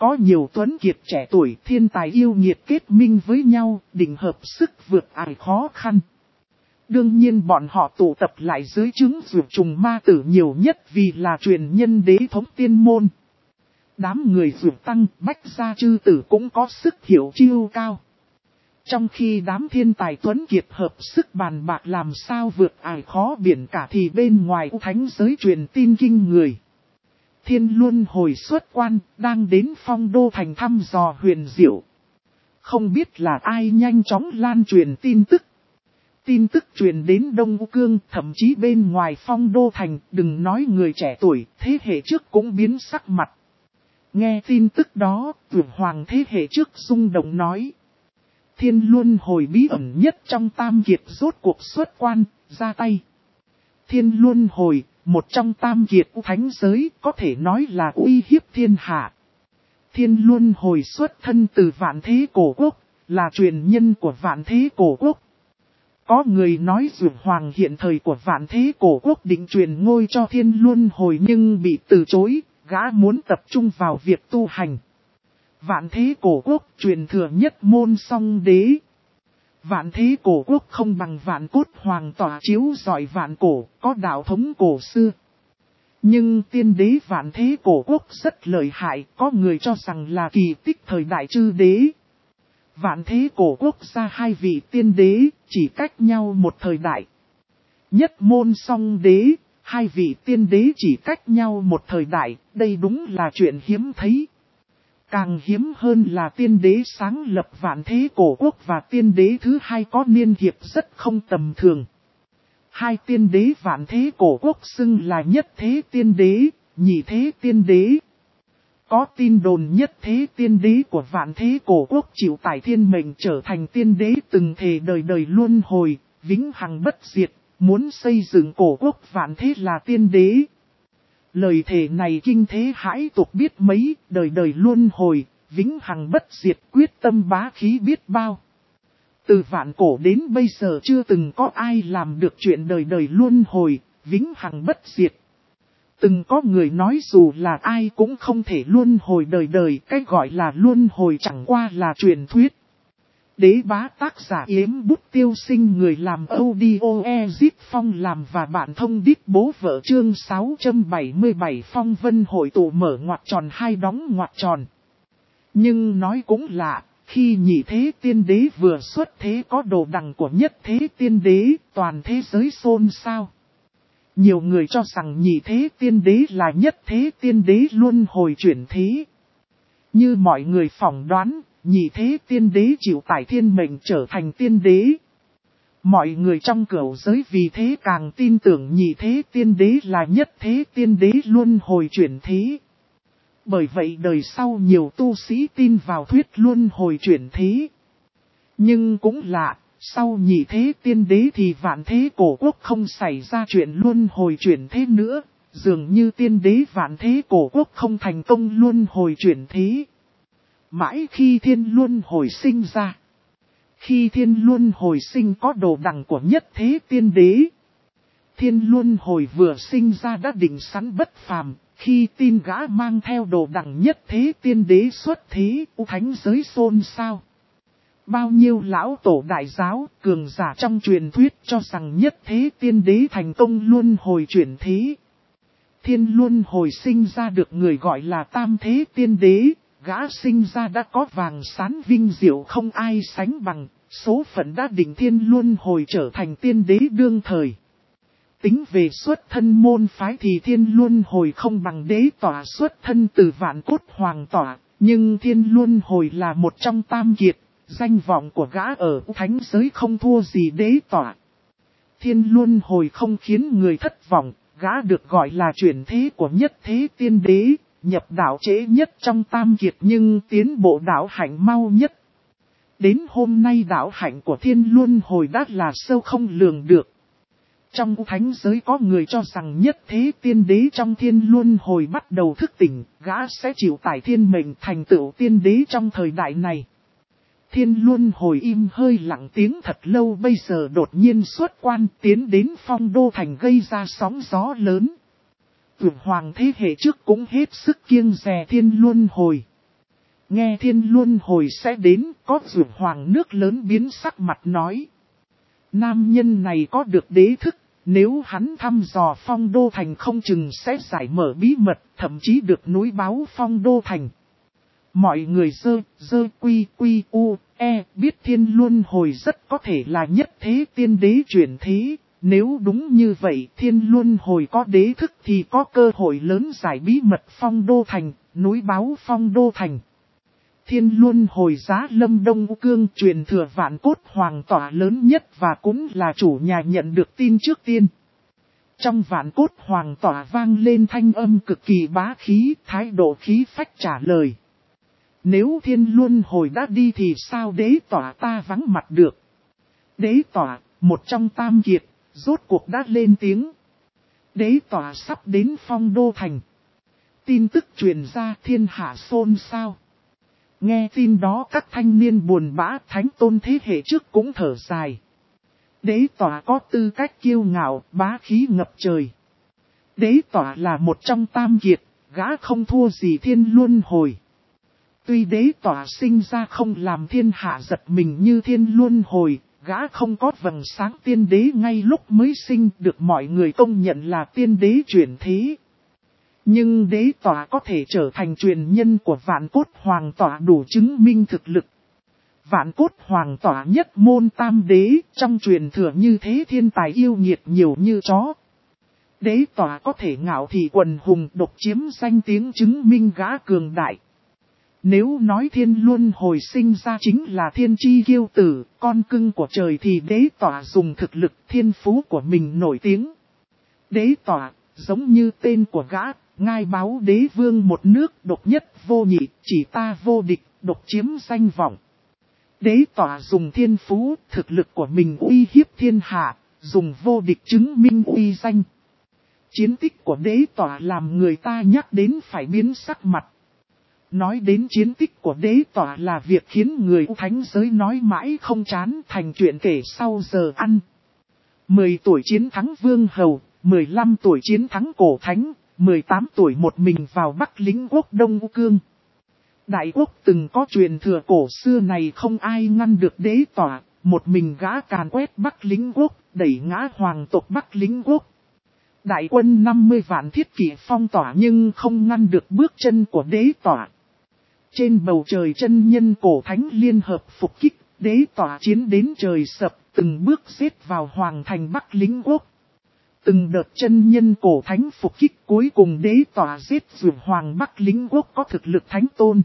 có nhiều tuấn kiệt trẻ tuổi thiên tài yêu nghiệt kết minh với nhau, định hợp sức vượt ải khó khăn. Đương nhiên bọn họ tụ tập lại dưới trứng dược trùng ma tử nhiều nhất vì là truyền nhân đế thống tiên môn. Đám người dược tăng bách gia chư tử cũng có sức hiểu chiêu cao. Trong khi đám thiên tài tuấn kiệt hợp sức bàn bạc làm sao vượt ải khó biển cả thì bên ngoài thánh giới truyền tin kinh người. Thiên Luân Hồi xuất quan, đang đến Phong Đô thành thăm dò huyền diệu. Không biết là ai nhanh chóng lan truyền tin tức. Tin tức truyền đến Đông U Cương, thậm chí bên ngoài Phong Đô thành, đừng nói người trẻ tuổi, thế hệ trước cũng biến sắc mặt. Nghe tin tức đó, Tưởng Hoàng thế hệ trước rung động nói. Thiên Luân Hồi bí ẩn nhất trong tam kiệt rốt cuộc xuất quan, ra tay. Thiên Luân Hồi, một trong tam kiệt thánh giới, có thể nói là uy hiếp thiên hạ. Thiên Luân Hồi xuất thân từ Vạn Thế Cổ Quốc, là truyền nhân của Vạn Thế Cổ Quốc. Có người nói Dược Hoàng hiện thời của Vạn Thế Cổ Quốc định truyền ngôi cho Thiên Luân Hồi nhưng bị từ chối, gã muốn tập trung vào việc tu hành. Vạn Thế Cổ Quốc truyền thừa nhất môn song đế. Vạn Thế Cổ Quốc không bằng Vạn Cốt Hoàng tỏa chiếu giỏi vạn cổ, có đạo thống cổ xưa. Nhưng tiên đế Vạn Thế Cổ Quốc rất lợi hại, có người cho rằng là kỳ tích thời đại chư đế. Vạn Thế Cổ Quốc ra hai vị tiên đế, chỉ cách nhau một thời đại. Nhất môn song đế, hai vị tiên đế chỉ cách nhau một thời đại, đây đúng là chuyện hiếm thấy. Càng hiếm hơn là tiên đế sáng lập Vạn Thế Cổ Quốc và tiên đế thứ hai có niên hiệp rất không tầm thường. Hai tiên đế Vạn Thế Cổ Quốc xưng là nhất thế tiên đế, nhị thế tiên đế. Có tin đồn nhất thế tiên đế của Vạn Thế Cổ Quốc chịu tải thiên mệnh trở thành tiên đế từng thề đời đời luân hồi, vĩnh hằng bất diệt, muốn xây dựng cổ quốc Vạn Thế là tiên đế. Lời thề này kinh thế hãi tục biết mấy, đời đời luân hồi, vĩnh hằng bất diệt, quyết tâm bá khí biết bao. Từ vạn cổ đến bây giờ chưa từng có ai làm được chuyện đời đời luân hồi, vĩnh hằng bất diệt. Từng có người nói dù là ai cũng không thể luân hồi đời đời, cái gọi là luân hồi chẳng qua là truyền thuyết. Đế bá tác giả Yếm Bút Tiêu Sinh, người làm audio Ezip Phong làm và bạn thông đít bố vợ, chương 677 Phong Vân hội tụ mở ngoặc tròn hai đóng ngoặc tròn. Nhưng nói cũng lạ, khi nhị thế tiên đế vừa xuất thế có đồ đằng của nhất thế tiên đế, toàn thế giới xôn xao. Nhiều người cho rằng nhị thế tiên đế là nhất thế tiên đế luân hồi chuyển thế. Như mọi người phỏng đoán, nhị thế tiên đế chịu tải thiên mệnh trở thành tiên đế. Mọi người trong cửu giới vì thế càng tin tưởng nhị thế tiên đế là nhất thế tiên đế luân hồi chuyển thế. Bởi vậy đời sau nhiều tu sĩ tin vào thuyết luân hồi chuyển thế. Nhưng cũng lạ, sau nhị thế tiên đế thì Vạn Thế Cổ Quốc không xảy ra chuyện luân hồi chuyển thế nữa. Dường như tiên đế Vạn Thế Cổ Quốc không thành công luân hồi chuyển thế. Mãi khi thiên luân hồi sinh ra. Khi thiên luân hồi sinh có đồ đằng của nhất thế tiên đế. Thiên luân hồi vừa sinh ra đã định sẵn bất phàm. Khi tin gã mang theo đồ đằng nhất thế tiên đế xuất thế, thánh giới xôn xao. Bao nhiêu lão tổ đại giáo, cường giả trong truyền thuyết cho rằng nhất thế tiên đế thành công luân hồi chuyển thế. Thiên luân hồi sinh ra được người gọi là tam thế tiên đế. Gã sinh ra đã có vàng sán vinh diệu không ai sánh bằng, số phận đã định thiên luân hồi trở thành tiên đế đương thời. Tính về xuất thân môn phái thì thiên luân hồi không bằng đế tỏa xuất thân từ Vạn Cốt Hoàng tỏa, nhưng thiên luân hồi là một trong tam kiệt, danh vọng của gã ở thánh giới không thua gì đế tỏa. Thiên luân hồi không khiến người thất vọng, gã được gọi là chuyển thế của nhất thế tiên đế. Nhập đạo trễ nhất trong tam kiệt nhưng tiến bộ đạo hạnh mau nhất. Đến hôm nay đạo hạnh của thiên luân hồi đã là sâu không lường được. Trong thánh giới có người cho rằng nhất thế tiên đế trong thiên luân hồi bắt đầu thức tỉnh, gã sẽ chịu tải thiên mệnh thành tựu tiên đế trong thời đại này. Thiên luân hồi im hơi lặng tiếng thật lâu bây giờ đột nhiên xuất quan tiến đến Phong Đô thành gây ra sóng gió lớn. Tưởng Hoàng thế hệ trước cũng hết sức kiêng dè thiên luân hồi. Nghe Thiên Luân Hồi sẽ đến, có Dược Hoàng nước lớn biến sắc mặt nói. Nam nhân này có được đế thức, nếu hắn thăm dò Phong Đô Thành không chừng sẽ giải mở bí mật, thậm chí được núi báo Phong Đô Thành. Mọi người quy biết Thiên Luân Hồi rất có thể là nhất thế tiên đế chuyển thế. Nếu đúng như vậy Thiên Luân Hồi có đế thức thì có cơ hội lớn giải bí mật Phong Đô Thành, núi báo Phong Đô Thành. Thiên Luân Hồi giá Lâm Đông Cương truyền thừa Vạn Cốt Hoàng tỏa lớn nhất và cũng là chủ nhà nhận được tin trước tiên. Trong Vạn Cốt Hoàng tỏa vang lên thanh âm cực kỳ bá khí, thái độ khí phách trả lời. Nếu Thiên Luân Hồi đã đi thì sao đế tỏa ta vắng mặt được? Đế tỏa, một trong tam kiệt, rốt cuộc đã lên tiếng. Đế tỏa sắp đến Phong Đô Thành. Tin tức truyền ra thiên hạ xôn xao. Nghe tin đó các thanh niên buồn bã thánh tôn thế hệ trước cũng thở dài. Đế tỏa có tư cách kiêu ngạo, bá khí ngập trời. Đế tỏa là một trong tam kiệt, gã không thua gì Thiên Luân Hồi. Tuy đế tỏa sinh ra không làm thiên hạ giật mình như Thiên Luân Hồi, gã không có vầng sáng tiên đế ngay lúc mới sinh được mọi người công nhận là tiên đế chuyển thế. Nhưng đế tỏa có thể trở thành truyền nhân của Vạn Cốt Hoàng tỏa đủ chứng minh thực lực. Vạn Cốt Hoàng tỏa nhất môn tam đế, trong truyền thừa như thế thiên tài yêu nghiệt nhiều như chó. Đế tỏa có thể ngạo thị quần hùng độc chiếm danh tiếng chứng minh gã cường đại. Nếu nói Thiên Luân Hồi sinh ra chính là thiên chi kiêu tử, con cưng của trời thì đế tỏa dùng thực lực thiên phú của mình nổi tiếng. Đế tỏa, giống như tên của gã, ngai báo đế vương một nước độc nhất vô nhị, chỉ ta vô địch, độc chiếm danh vọng. Đế tỏa dùng thiên phú, thực lực của mình uy hiếp thiên hạ, dùng vô địch chứng minh uy danh. Chiến tích của đế tỏa làm người ta nhắc đến phải biến sắc mặt. Nói đến chiến tích của đế tỏa là việc khiến người thánh giới nói mãi không chán thành chuyện kể sau giờ ăn. 10 tuổi chiến thắng Vương Hầu, 15 tuổi chiến thắng Cổ Thánh, 18 tuổi một mình vào Bắc Lĩnh quốc Đông Cương. Đại quốc từng có truyền thừa cổ xưa này không ai ngăn được đế tỏa, một mình gã càn quét Bắc Lĩnh quốc, đẩy ngã hoàng tộc Bắc Lĩnh quốc. Đại quân 50 vạn thiết kỵ phong tỏa nhưng không ngăn được bước chân của đế tỏa. Trên bầu trời chân nhân Cổ Thánh liên hợp phục kích, đế tỏa chiến đến trời sập, từng bước xếp vào hoàng thành Bắc Lĩnh quốc. Từng đợt chân nhân Cổ Thánh phục kích cuối cùng đế tỏa giết vượt hoàng Bắc Lĩnh quốc có thực lực thánh tôn.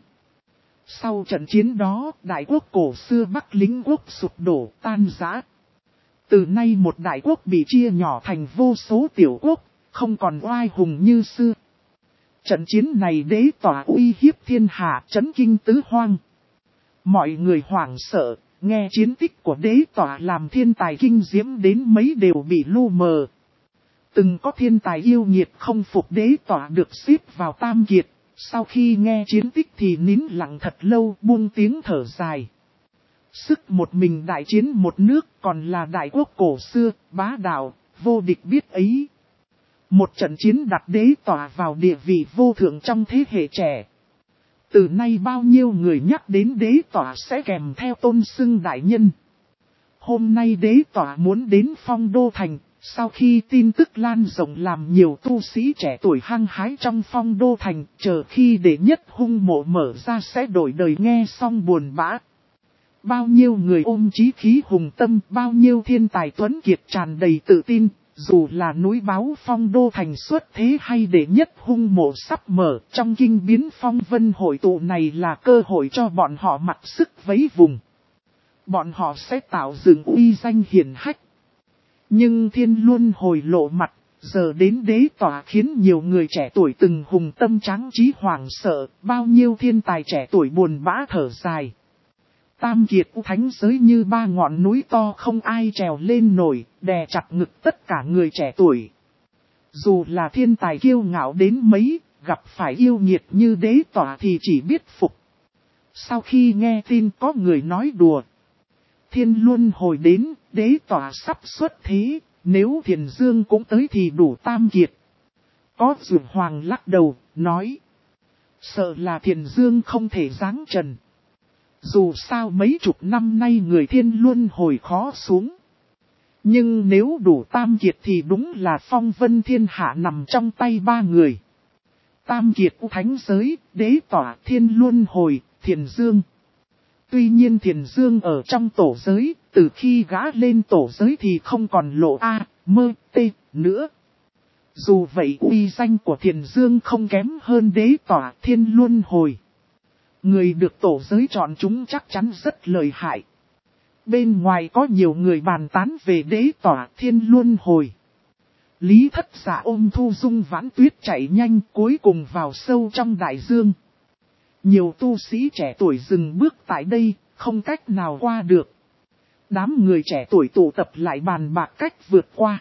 Sau trận chiến đó, đại quốc cổ xưa Bắc Lĩnh quốc sụp đổ tan rã. Từ nay một đại quốc bị chia nhỏ thành vô số tiểu quốc, không còn oai hùng như xưa. Trận chiến này đế tỏa uy hiếp thiên hạ chấn kinh tứ hoang. Mọi người hoảng sợ, nghe chiến tích của đế tỏa làm thiên tài kinh diễm đến mấy đều bị lu mờ. Từng có thiên tài yêu nghiệt không phục đế tỏa được xếp vào tam kiệt, sau khi nghe chiến tích thì nín lặng thật lâu buông tiếng thở dài. Sức một mình đại chiến một nước còn là đại quốc cổ xưa, bá đạo, vô địch biết ấy. Một trận chiến đặt đế tỏa vào địa vị vô thượng trong thế hệ trẻ. Từ nay bao nhiêu người nhắc đến đế tỏa sẽ kèm theo tôn xưng đại nhân. Hôm nay đế tỏa muốn đến Phong Đô Thành, sau khi tin tức lan rộng làm nhiều tu sĩ trẻ tuổi hăng hái trong Phong Đô Thành, chờ khi đệ nhất hung mộ mở ra sẽ đổi đời nghe xong buồn bã. Bao nhiêu người ôm chí khí hùng tâm, bao nhiêu thiên tài tuấn kiệt tràn đầy tự tin, dù là núi báo Phong Đô Thành xuất thế hay đệ nhất hung mộ sắp mở, trong kinh biến phong vân hội tụ này là cơ hội cho bọn họ mặc sức vấy vùng. Bọn họ sẽ tạo dựng uy danh hiển hách. Nhưng Thiên Luân Hồi lộ mặt, giờ đến đế tỏa khiến nhiều người trẻ tuổi từng hùng tâm tráng trí hoảng sợ, bao nhiêu thiên tài trẻ tuổi buồn bã thở dài. Tam kiệt thánh giới như ba ngọn núi to không ai trèo lên nổi, đè chặt ngực tất cả người trẻ tuổi. Dù là thiên tài kiêu ngạo đến mấy, gặp phải yêu nghiệt như đế tỏa thì chỉ biết phục. Sau khi nghe tin có người nói đùa. Thiên Luân Hồi đến, đế tỏa sắp xuất thế, nếu Thiền Dương cũng tới thì đủ tam kiệt. Có Dược Hoàng lắc đầu, nói. Sợ là Thiền Dương không thể giáng trần. Dù sao mấy chục năm nay người thiên luân hồi khó xuống. Nhưng nếu đủ tam kiệt thì đúng là phong vân thiên hạ nằm trong tay ba người. Tam kiệt thánh giới, đế tỏa, thiên luân hồi, Thiền Dương. Tuy nhiên Thiền Dương ở trong tổ giới, từ khi gã lên tổ giới thì không còn lộ A, mơ, T nữa. Dù vậy uy danh của Thiền Dương không kém hơn đế tỏa, thiên luân hồi. Người được tổ giới chọn chúng chắc chắn rất lợi hại. Bên ngoài có nhiều người bàn tán về đế tỏa, thiên luân hồi. Lý Thất Dạ ôm Thu Dung Vãn Tuyết chạy nhanh cuối cùng vào sâu trong đại dương. Nhiều tu sĩ trẻ tuổi dừng bước tại đây, không cách nào qua được. Đám người trẻ tuổi tụ tập lại bàn bạc cách vượt qua.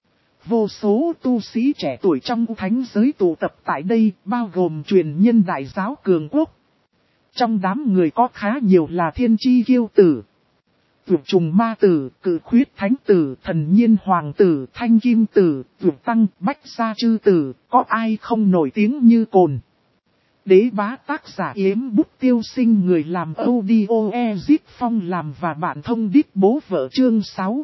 Vô số tu sĩ trẻ tuổi trong thánh giới tụ tập tại đây, bao gồm truyền nhân đại giáo cường quốc. Trong đám người có khá nhiều là thiên chi kiêu tử, Vượt trùng ma tử, cự khuyết thánh tử, thần nhiên hoàng tử, thanh kim tử, vượt tăng, bách gia chư tử, có ai không nổi tiếng như cồn. Đế bá tác giả Yếm Bút Tiêu Sinh, người làm audio Ezip Phong làm và bạn thông đít bố vợ, chương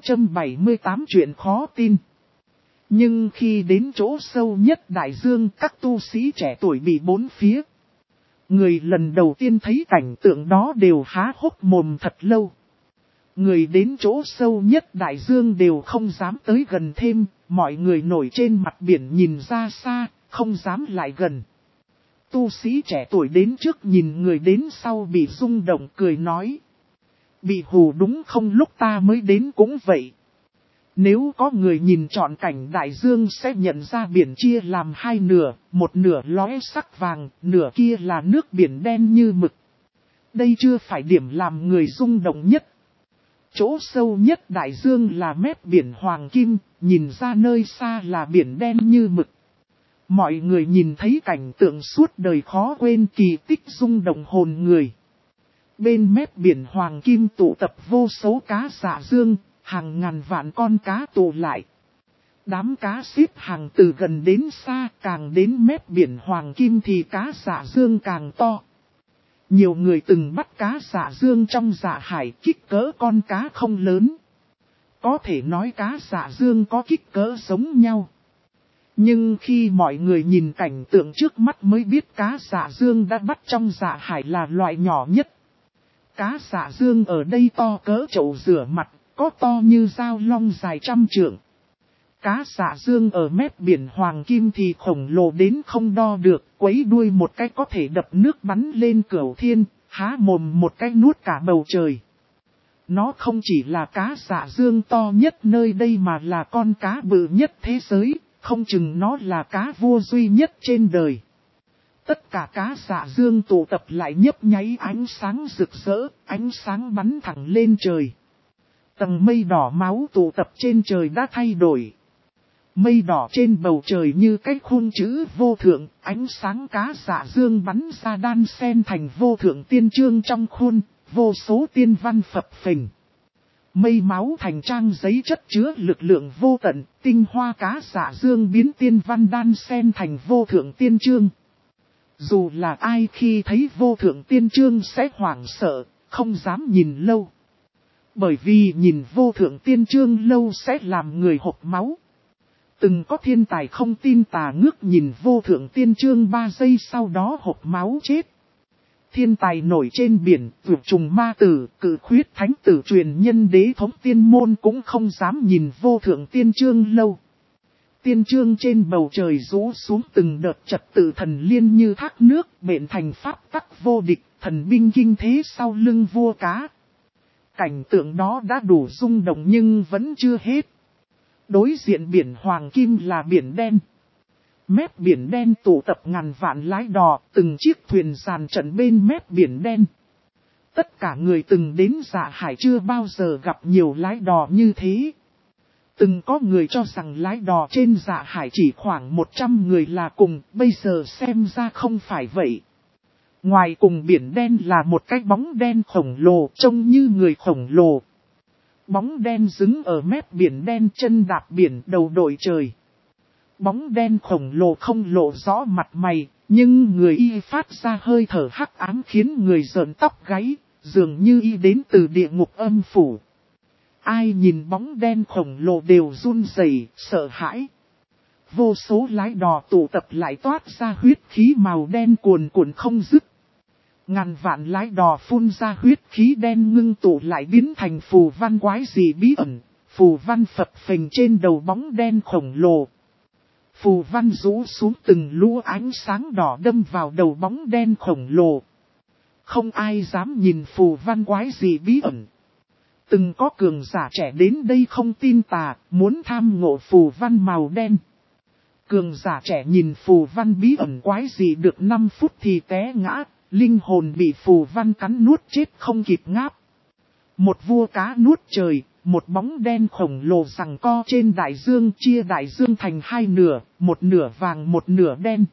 678 chuyện khó tin. Nhưng khi đến chỗ sâu nhất đại dương, các tu sĩ trẻ tuổi bị bốn phía. Người lần đầu tiên thấy cảnh tượng đó đều há hốc mồm thật lâu. Người đến chỗ sâu nhất đại dương đều không dám tới gần thêm, mọi người nổi trên mặt biển nhìn ra xa, không dám lại gần. Tu sĩ trẻ tuổi đến trước nhìn người đến sau bị rung động cười nói. Bị hù đúng không, lúc ta mới đến cũng vậy. Nếu có người nhìn trọn cảnh đại dương sẽ nhận ra biển chia làm hai nửa, một nửa lóe sắc vàng, nửa kia là nước biển đen như mực. Đây chưa phải điểm làm người rung động nhất. Chỗ sâu nhất đại dương là mép biển hoàng kim, nhìn ra nơi xa là biển đen như mực. Mọi người nhìn thấy cảnh tượng suốt đời khó quên, kỳ tích rung động hồn người. Bên mép biển hoàng kim tụ tập vô số cá dạ dương, hàng ngàn vạn con cá tụ lại. Đám cá xếp hàng từ gần đến xa, càng đến mép biển hoàng kim thì cá dạ dương càng to. Nhiều người từng bắt cá dạ dương trong dạ hải, kích cỡ con cá không lớn. Có thể nói cá dạ dương có kích cỡ giống nhau. Nhưng khi mọi người nhìn cảnh tượng trước mắt mới biết cá dạ dương đã bắt trong dạ hải là loại nhỏ nhất. Cá dạ dương ở đây to cỡ chậu rửa mặt, có to như dao long dài 100 trượng. Cá dạ dương ở mép biển hoàng kim thì khổng lồ đến không đo được, quấy đuôi một cái có thể đập nước bắn lên cửu thiên, há mồm một cái nuốt cả bầu trời. Nó không chỉ là cá dạ dương to nhất nơi đây mà là con cá bự nhất thế giới, không chừng nó là cá vua duy nhất trên đời. Tất cả cá dạ dương tụ tập lại nhấp nháy ánh sáng rực rỡ, ánh sáng bắn thẳng lên trời. Tầng mây đỏ máu tụ tập trên trời đã thay đổi. Mây đỏ trên bầu trời như cái khuôn chữ vô thượng, ánh sáng cá dạ dương bắn ra đan xen thành vô thượng tiên chương trong khuôn, vô số tiên văn phập phình. Mây máu thành trang giấy chất chứa lực lượng vô tận, tinh hoa cá dạ dương biến tiên văn đan xen thành vô thượng tiên chương. Dù là ai khi thấy vô thượng tiên chương sẽ hoảng sợ, không dám nhìn lâu. Bởi vì nhìn vô thượng tiên chương lâu sẽ làm người hộc máu. Từng có thiên tài không tin tà ngước nhìn vô thượng tiên chương 3 giây sau đó hộc máu chết. Thiên tài nổi trên biển, vượt trùng ma tử, cự khuyết thánh tử truyền nhân đế thống tiên môn cũng không dám nhìn vô thượng tiên chương lâu. Tiên chương trên bầu trời rũ xuống từng đợt trật tự thần liên như thác nước, bện thành pháp tắc vô địch, thần binh kinh thế sau lưng vua cá. Cảnh tượng đó đã đủ rung động nhưng vẫn chưa hết. Đối diện biển hoàng kim là biển đen. Mép biển đen tụ tập ngàn vạn lái đò, từng chiếc thuyền dàn trận bên mép biển đen. Tất cả người từng đến dạ hải chưa bao giờ gặp nhiều lái đò như thế. Từng có người cho rằng lái đò trên dạ hải chỉ khoảng 100 người là cùng, bây giờ xem ra không phải vậy. Ngoài cùng biển đen là một cái bóng đen khổng lồ, trông như người khổng lồ. Bóng đen đứng ở mép biển đen, chân đạp biển, đầu đội trời. Bóng đen khổng lồ không lộ rõ mặt mày, Nhưng người y phát ra hơi thở hắc ám khiến người rợn tóc gáy, dường như y đến từ địa ngục âm phủ. Ai nhìn bóng đen khổng lồ đều run rẩy, sợ hãi. Vô số lái đò tụ tập lại toát ra huyết khí màu đen cuồn cuộn không dứt. Ngàn vạn lái đò phun ra huyết khí đen ngưng tụ lại biến thành phù văn quái dị bí ẩn, phù văn phập phình trên đầu bóng đen khổng lồ. Phù văn rũ xuống từng lũ ánh sáng đỏ đâm vào đầu bóng đen khổng lồ. Không ai dám nhìn phù văn quái dị bí ẩn. Từng có cường giả trẻ đến đây không tin tà, muốn tham ngộ phù văn màu đen. Cường giả trẻ nhìn phù văn bí ẩn quái dị được 5 phút thì té ngã, linh hồn bị phù văn cắn nuốt chết không kịp ngáp. Một vua cá nuốt trời, một bóng đen khổng lồ giằng co trên đại dương chia đại dương thành hai nửa, một nửa vàng một nửa đen.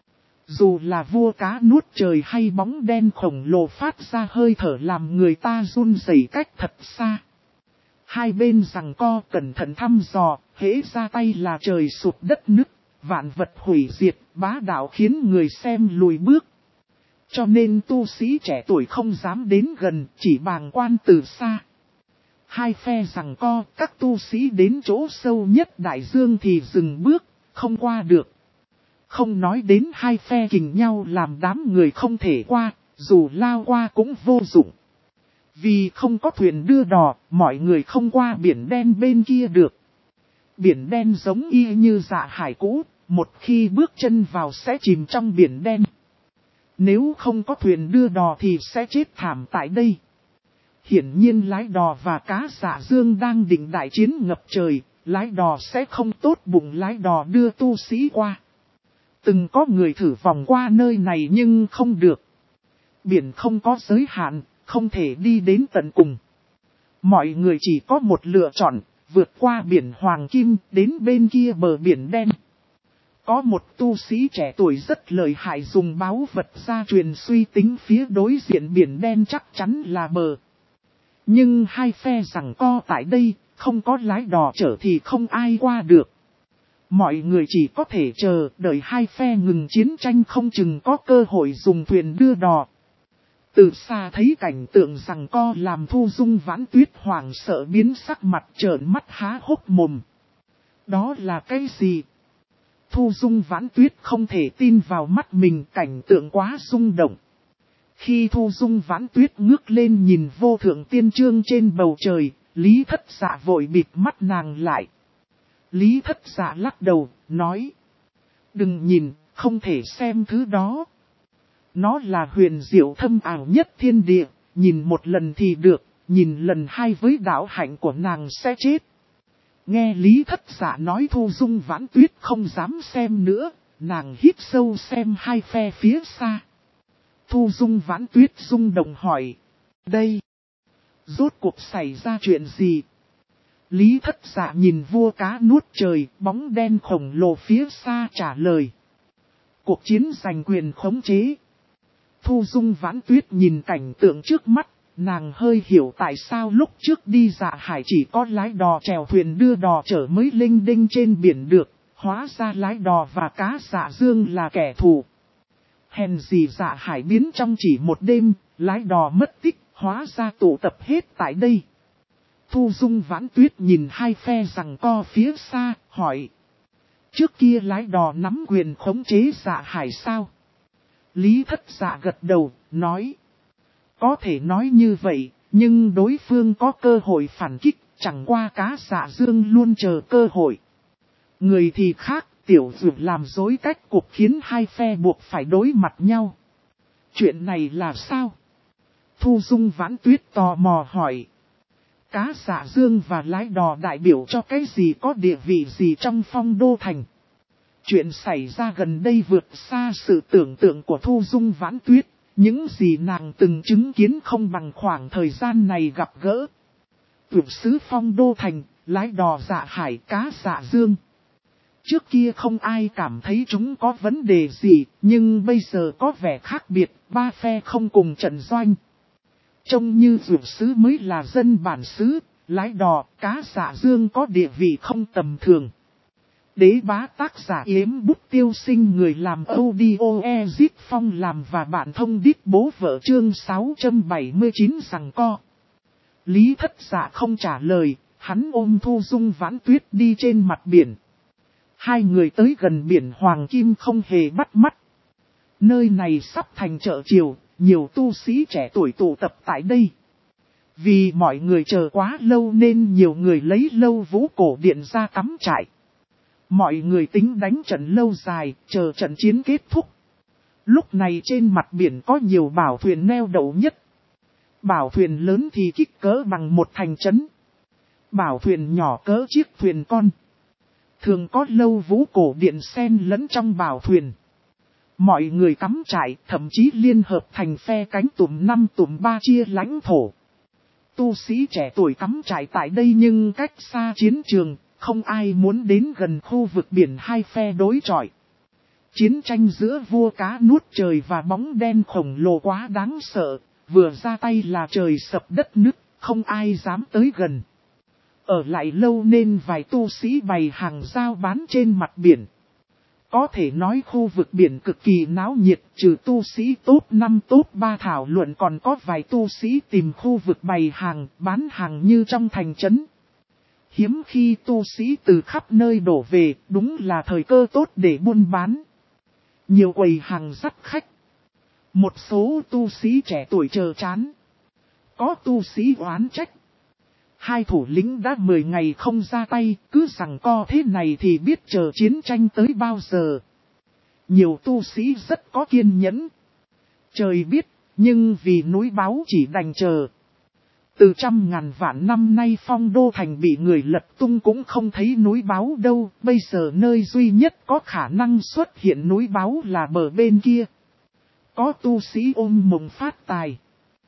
Dù là vua cá nuốt trời hay bóng đen khổng lồ phát ra hơi thở làm người ta run rẩy cách thật xa. Hai bên giằng co cẩn thận thăm dò, hễ ra tay là trời sụp đất nứt, vạn vật hủy diệt, bá đạo khiến người xem lùi bước. Cho nên tu sĩ trẻ tuổi không dám đến gần, chỉ bàng quan từ xa. Hai phe giằng co, các tu sĩ đến chỗ sâu nhất đại dương thì dừng bước, không qua được. Không nói đến hai phe kình nhau làm đám người không thể qua, dù lao qua cũng vô dụng. Vì không có thuyền đưa đò, mọi người không qua biển đen bên kia được. Biển đen giống y như Dạ Hải cũ, một khi bước chân vào sẽ chìm trong biển đen. Nếu không có thuyền đưa đò thì sẽ chết thảm tại đây. Hiển nhiên lái đò và cá Dạ Dương đang định đại chiến ngập trời, lái đò sẽ không tốt bụng lái đò đưa tu sĩ qua. Từng có người thử vòng qua nơi này nhưng không được. Biển không có giới hạn, không thể đi đến tận cùng. Mọi người chỉ có một lựa chọn, vượt qua biển Hoàng Kim đến bên kia bờ biển đen. Có một tu sĩ trẻ tuổi rất lợi hại dùng báu vật gia truyền suy tính phía đối diện biển đen chắc chắn là bờ. Nhưng hai phe giằng co tại đây, không có lái đò chở thì không ai qua được. Mọi người chỉ có thể chờ đợi hai phe ngừng chiến tranh không chừng có cơ hội dùng thuyền đưa đò. Từ xa thấy cảnh tượng giằng co làm Thu Dung Vãn Tuyết hoảng sợ biến sắc mặt trợn mắt há hốc mồm. Đó là cái gì? Thu Dung Vãn Tuyết không thể tin vào mắt mình, cảnh tượng quá rung động. Khi Thu Dung Vãn Tuyết ngước lên nhìn vô thượng tiên trương trên bầu trời, Lý Thất Dạ vội bịt mắt nàng lại. Lý Thất Dạ lắc đầu, nói. Đừng nhìn, không thể xem thứ đó. Nó là huyền diệu thâm ảo nhất thiên địa, nhìn một lần thì được, nhìn lần hai với đạo hạnh của nàng sẽ chết. Nghe Lý Thất Dạ nói Thu Dung Vãn Tuyết không dám xem nữa, nàng hít sâu xem hai phe phía xa. Thu Dung Vãn Tuyết rung động hỏi. Đây, rốt cuộc xảy ra chuyện gì? Lý Thất Dạ nhìn vua cá nuốt trời, bóng đen khổng lồ phía xa trả lời. Cuộc chiến giành quyền khống chế. Thu Dung Vãn Tuyết nhìn cảnh tượng trước mắt, nàng hơi hiểu tại sao lúc trước đi Dạ Hải chỉ có lái đò chèo thuyền đưa đò chở mới linh đinh trên biển được, hóa ra lái đò và cá Dạ Dương là kẻ thù. Hèn gì Dạ Hải biến trong chỉ một đêm, lái đò mất tích, hóa ra tụ tập hết tại đây. Thu Dung Vãn Tuyết nhìn hai phe giằng co phía xa, hỏi. Trước kia lái đò nắm quyền khống chế Dạ Hải sao? Lý Thất Dạ gật đầu, nói. Có thể nói như vậy, nhưng đối phương có cơ hội phản kích, chẳng qua cá Dạ Dương luôn chờ cơ hội. Người thì khác, tiểu dụ làm dối cách cuộc khiến hai phe buộc phải đối mặt nhau. Chuyện này là sao? Thu Dung Vãn Tuyết tò mò hỏi. Cá Dạ Dương và lái đò đại biểu cho cái gì có địa vị gì trong Phong Đô Thành? Chuyện xảy ra gần đây vượt xa sự tưởng tượng của Thu Dung Vãn Tuyết, những gì nàng từng chứng kiến không bằng khoảng thời gian này gặp gỡ. Tuyệt sứ Phong Đô Thành, lái đò Dạ Hải, cá Dạ Dương. Trước kia không ai cảm thấy chúng có vấn đề gì, nhưng bây giờ có vẻ khác biệt, ba phe không cùng trận doanh. Trông như tuyệt sứ mới là dân bản xứ, lái đò, cá Dạ Dương có địa vị không tầm thường. Đế bá tác giả Yếm Bút Tiêu Sinh, người làm audio Ezit Phong làm và bạn thông đít bố vợ, chương 679 rằng co. Lý Thất Dạ không trả lời, hắn ôm Thu Dung Vãn Tuyết đi trên mặt biển. Hai người tới gần biển Hoàng Kim không hề bắt mắt. Nơi này sắp thành chợ chiều, nhiều tu sĩ trẻ tuổi tụ tập tại đây. Vì mọi người chờ quá lâu nên nhiều người lấy lâu vũ cổ điện ra cắm trại. Mọi người tính đánh trận lâu dài, chờ trận chiến kết thúc. Lúc này trên mặt biển có nhiều bảo thuyền neo đậu nhất. Bảo thuyền lớn thì kích cỡ bằng một thành trấn. Bảo thuyền nhỏ cỡ chiếc thuyền con. Thường có lâu vũ cổ điện xen lẫn trong bảo thuyền. Mọi người cắm trại, thậm chí liên hợp thành phe cánh tùm 5 tùm 3 chia lãnh thổ. Tu sĩ trẻ tuổi cắm trại tại đây nhưng cách xa chiến trường, không ai muốn đến gần khu vực biển hai phe đối chọi. Chiến tranh giữa vua cá nuốt trời và bóng đen khổng lồ quá đáng sợ, vừa ra tay là trời sập đất nứt, không ai dám tới gần. Ở lại lâu nên vài tu sĩ bày hàng giao bán trên mặt biển. Có thể nói khu vực biển cực kỳ náo nhiệt, trừ tu sĩ top 5 top 3 thảo luận còn có vài tu sĩ tìm khu vực bày hàng, bán hàng như trong thành trấn. Hiếm khi tu sĩ từ khắp nơi đổ về, đúng là thời cơ tốt để buôn bán. Nhiều quầy hàng dắt khách. Một số tu sĩ trẻ tuổi chờ chán. Có tu sĩ oán trách. Hai thủ lĩnh đã 10 ngày không ra tay, cứ rằng co thế này thì biết chờ chiến tranh tới bao giờ. Nhiều tu sĩ rất có kiên nhẫn. Trời biết, nhưng vì núi báo chỉ đành chờ. Từ trăm ngàn vạn năm nay Phong Đô Thành bị người lật tung cũng không thấy núi báo đâu, bây giờ nơi duy nhất có khả năng xuất hiện núi báo là bờ bên kia. Có tu sĩ ôm mộng phát tài.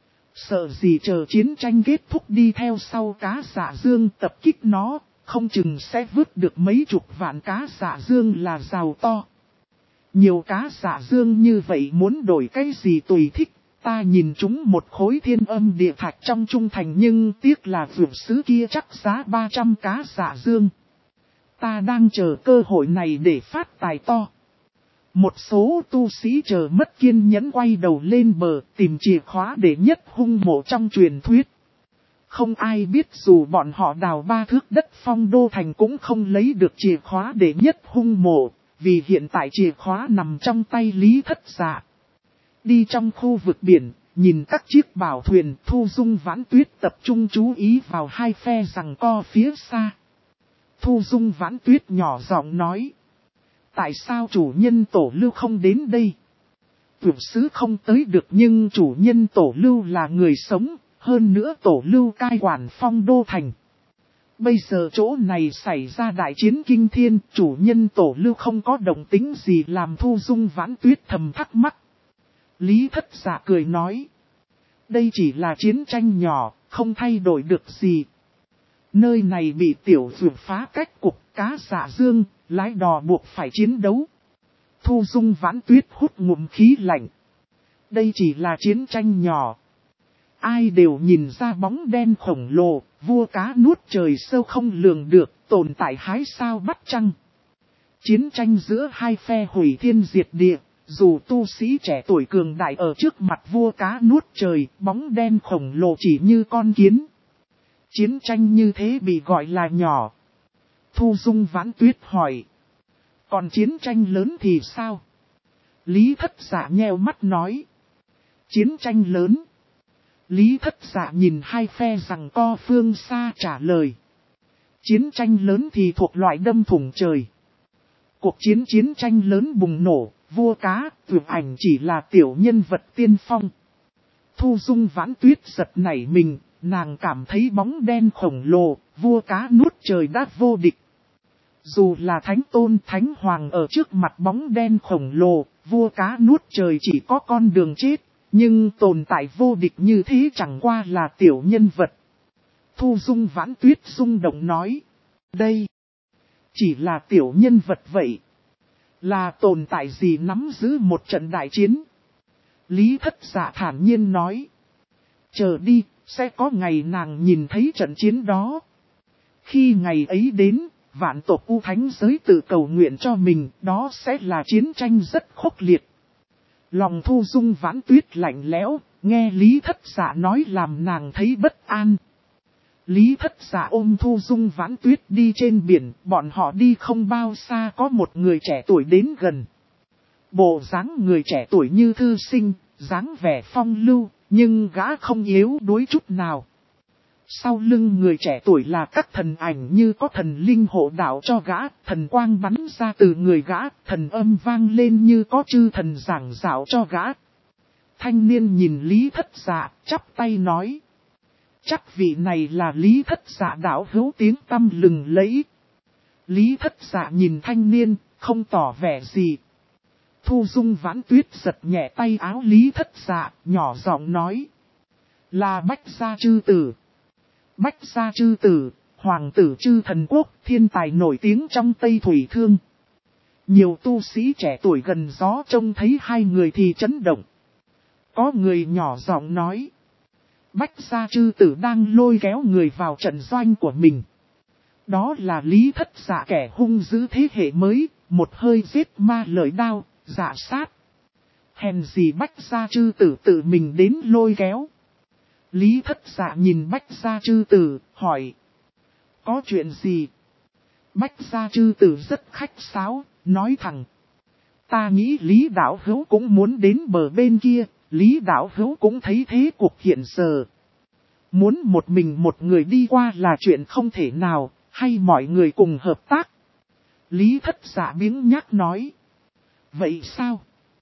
Sợ gì chờ chiến tranh kết thúc đi theo sau cá Dạ Dương tập kích nó, không chừng sẽ vứt được mấy chục vạn cá Dạ Dương là giàu to. Nhiều cá Dạ Dương như vậy muốn đổi cái gì tùy thích, ta nhìn chúng một khối thiên âm địa thạch trong trung thành nhưng tiếc là vượt sứ kia chắc giá 300 cá Dạ Dương. Ta đang chờ cơ hội này để phát tài to. Một số tu sĩ chờ mất kiên nhẫn quay đầu lên bờ tìm chìa khóa để nhất hung mộ trong truyền thuyết. Không ai biết dù bọn họ đào 3 thước đất Phong Đô Thành cũng không lấy được chìa khóa để nhất hung mộ, vì hiện tại chìa khóa nằm trong tay Lý Thất Dạ. Đi trong khu vực biển, nhìn các chiếc bảo thuyền, Thu Dung Vãn Tuyết tập trung chú ý vào hai phe giằng co phía xa. Thu Dung Vãn Tuyết nhỏ giọng nói. Tại sao chủ nhân Tổ Lưu không đến đây? Vượt sứ không tới được nhưng chủ nhân Tổ Lưu là người sống, hơn nữa Tổ Lưu cai quản Phong Đô Thành. Bây giờ chỗ này xảy ra đại chiến kinh thiên, chủ nhân Tổ Lưu không có động tính gì làm Thu Dung Vãn Tuyết thầm thắc mắc. Lý Thất Dạ cười nói. Đây chỉ là chiến tranh nhỏ, không thay đổi được gì. Nơi này bị tiểu vượt phá cách cục cá Dạ Dương, lái đò buộc phải chiến đấu. Thu Dung Vãn Tuyết hút ngụm khí lạnh. Đây chỉ là chiến tranh nhỏ. Ai đều nhìn ra bóng đen khổng lồ, vua cá nuốt trời sâu không lường được, tồn tại hái sao bắt trăng. Chiến tranh giữa hai phe hủy thiên diệt địa, dù tu sĩ trẻ tuổi cường đại ở trước mặt vua cá nuốt trời, bóng đen khổng lồ chỉ như con kiến. Chiến tranh như thế bị gọi là nhỏ. Thu Dung Vãn Tuyết hỏi. Còn chiến tranh lớn thì sao? Lý Thất Dạ nheo mắt nói. Chiến tranh lớn. Lý Thất Dạ nhìn hai phe giằng co phương xa trả lời. Chiến tranh lớn thì thuộc loại đâm thủng trời. Cuộc chiến tranh lớn bùng nổ, vua cá, Vượt Ảnh chỉ là tiểu nhân vật tiên phong. Thu Dung Vãn Tuyết giật nảy mình, nàng cảm thấy bóng đen khổng lồ, vua cá nuốt trời đã vô địch. Dù là thánh tôn thánh hoàng ở trước mặt bóng đen khổng lồ, vua cá nuốt trời chỉ có con đường chết, nhưng tồn tại vô địch như thế chẳng qua là tiểu nhân vật. Thu Dung Vãn Tuyết rung động nói, đây chỉ là tiểu nhân vật vậy. Là tồn tại gì nắm giữ một trận đại chiến? Lý Thất Dạ thản nhiên nói, chờ đi, sẽ có ngày nàng nhìn thấy trận chiến đó. Khi ngày ấy đến, vạn tộc U Thánh giới tự cầu nguyện cho mình, đó sẽ là chiến tranh rất khốc liệt. Lòng Thu Dung Vãn Tuyết lạnh lẽo, nghe Lý Thất Dạ nói làm nàng thấy bất an. Lý Thất Dạ ôm Thu Dung Vãn Tuyết đi trên biển, bọn họ đi không bao xa có một người trẻ tuổi đến gần. Bộ dáng người trẻ tuổi như thư sinh, dáng vẻ phong lưu, nhưng gã không yếu đuối chút nào. Sau lưng người trẻ tuổi là các thần ảnh như có thần linh hộ đạo cho gã, thần quang bắn ra từ người gã, thần âm vang lên như có chư thần giảng dạo cho gã. Thanh niên nhìn Lý Thất Dạ, chắp tay nói. Chắc vị này là Lý Thất Dạ đạo hữu tiếng tăm lừng lẫy. Lý Thất Dạ nhìn thanh niên, không tỏ vẻ gì. Thu Dung Vãn Tuyết giật nhẹ tay áo Lý Thất Dạ, nhỏ giọng nói. Là Bách Gia Chư Tử. Bách Gia Chư Tử, Hoàng tử Chư Thần Quốc, thiên tài nổi tiếng trong Tây Thủy Thương. Nhiều tu sĩ trẻ tuổi gần gió trông thấy hai người thì chấn động. Có người nhỏ giọng nói. Bách Gia Chư Tử đang lôi kéo người vào trận doanh của mình. Đó là Lý Thất Dạ kẻ hung dữ thế hệ mới, một hơi giết ma lợi đao, dạ sát. Hèn gì Bách Gia Chư Tử tự mình đến lôi kéo. Lý Thất Dạ nhìn Bách Gia Chư Tử, hỏi. Có chuyện gì? Bách Gia Chư Tử rất khách sáo, nói thẳng. Ta nghĩ Lý đạo hữu cũng muốn đến bờ bên kia, Lý đạo hữu cũng thấy thế cuộc hiện giờ. Muốn một mình một người đi qua là chuyện không thể nào, hay mọi người cùng hợp tác? Lý Thất Dạ biếng nhác nói. Vậy sao?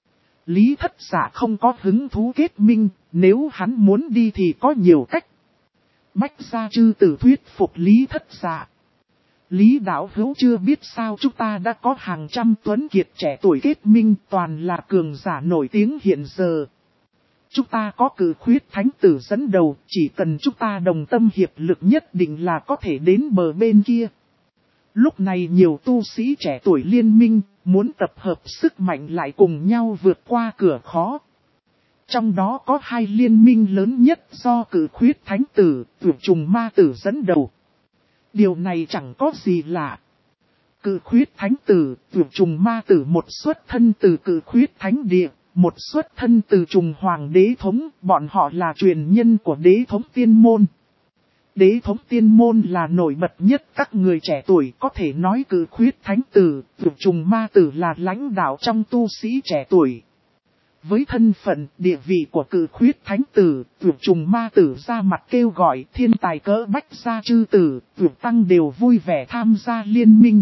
Lý Thất Dạ không có hứng thú kết minh, nếu hắn muốn đi thì có nhiều cách. Bách Gia Chư Tử thuyết phục Lý Thất Dạ. Lý đạo hữu chưa biết sao chúng ta đã có hàng trăm tuấn kiệt trẻ tuổi kết minh, toàn là cường giả nổi tiếng hiện giờ. Chúng ta có Cự Khuyết Thánh Tử dẫn đầu, chỉ cần chúng ta đồng tâm hiệp lực nhất định là có thể đến bờ bên kia. Lúc này nhiều tu sĩ trẻ tuổi liên minh, muốn tập hợp sức mạnh lại cùng nhau vượt qua cửa khó. Trong đó có hai liên minh lớn nhất do Cự Khuyết Thánh Tử, Tuyệt Trùng Ma Tử dẫn đầu. Điều này chẳng có gì lạ. Cự Khuyết Thánh Tử, Tuyệt Trùng Ma Tử một xuất thân từ Cự Khuyết Thánh Địa, một xuất thân từ Trùng Hoàng Đế Thống, bọn họ là truyền nhân của Đế Thống Tiên Môn. Đế Thống Tiên Môn là nổi bật nhất các người trẻ tuổi, có thể nói Cự Khuyết Thánh Tử, Tuyệt Trùng Ma Tử là lãnh đạo trong tu sĩ trẻ tuổi. Với thân phận, địa vị của Cự Khuyết Thánh Tử, Tuyệt Trùng Ma Tử ra mặt kêu gọi thiên tài cỡ Bách Gia Chư Tử, Tuyệt Tăng đều vui vẻ tham gia liên minh.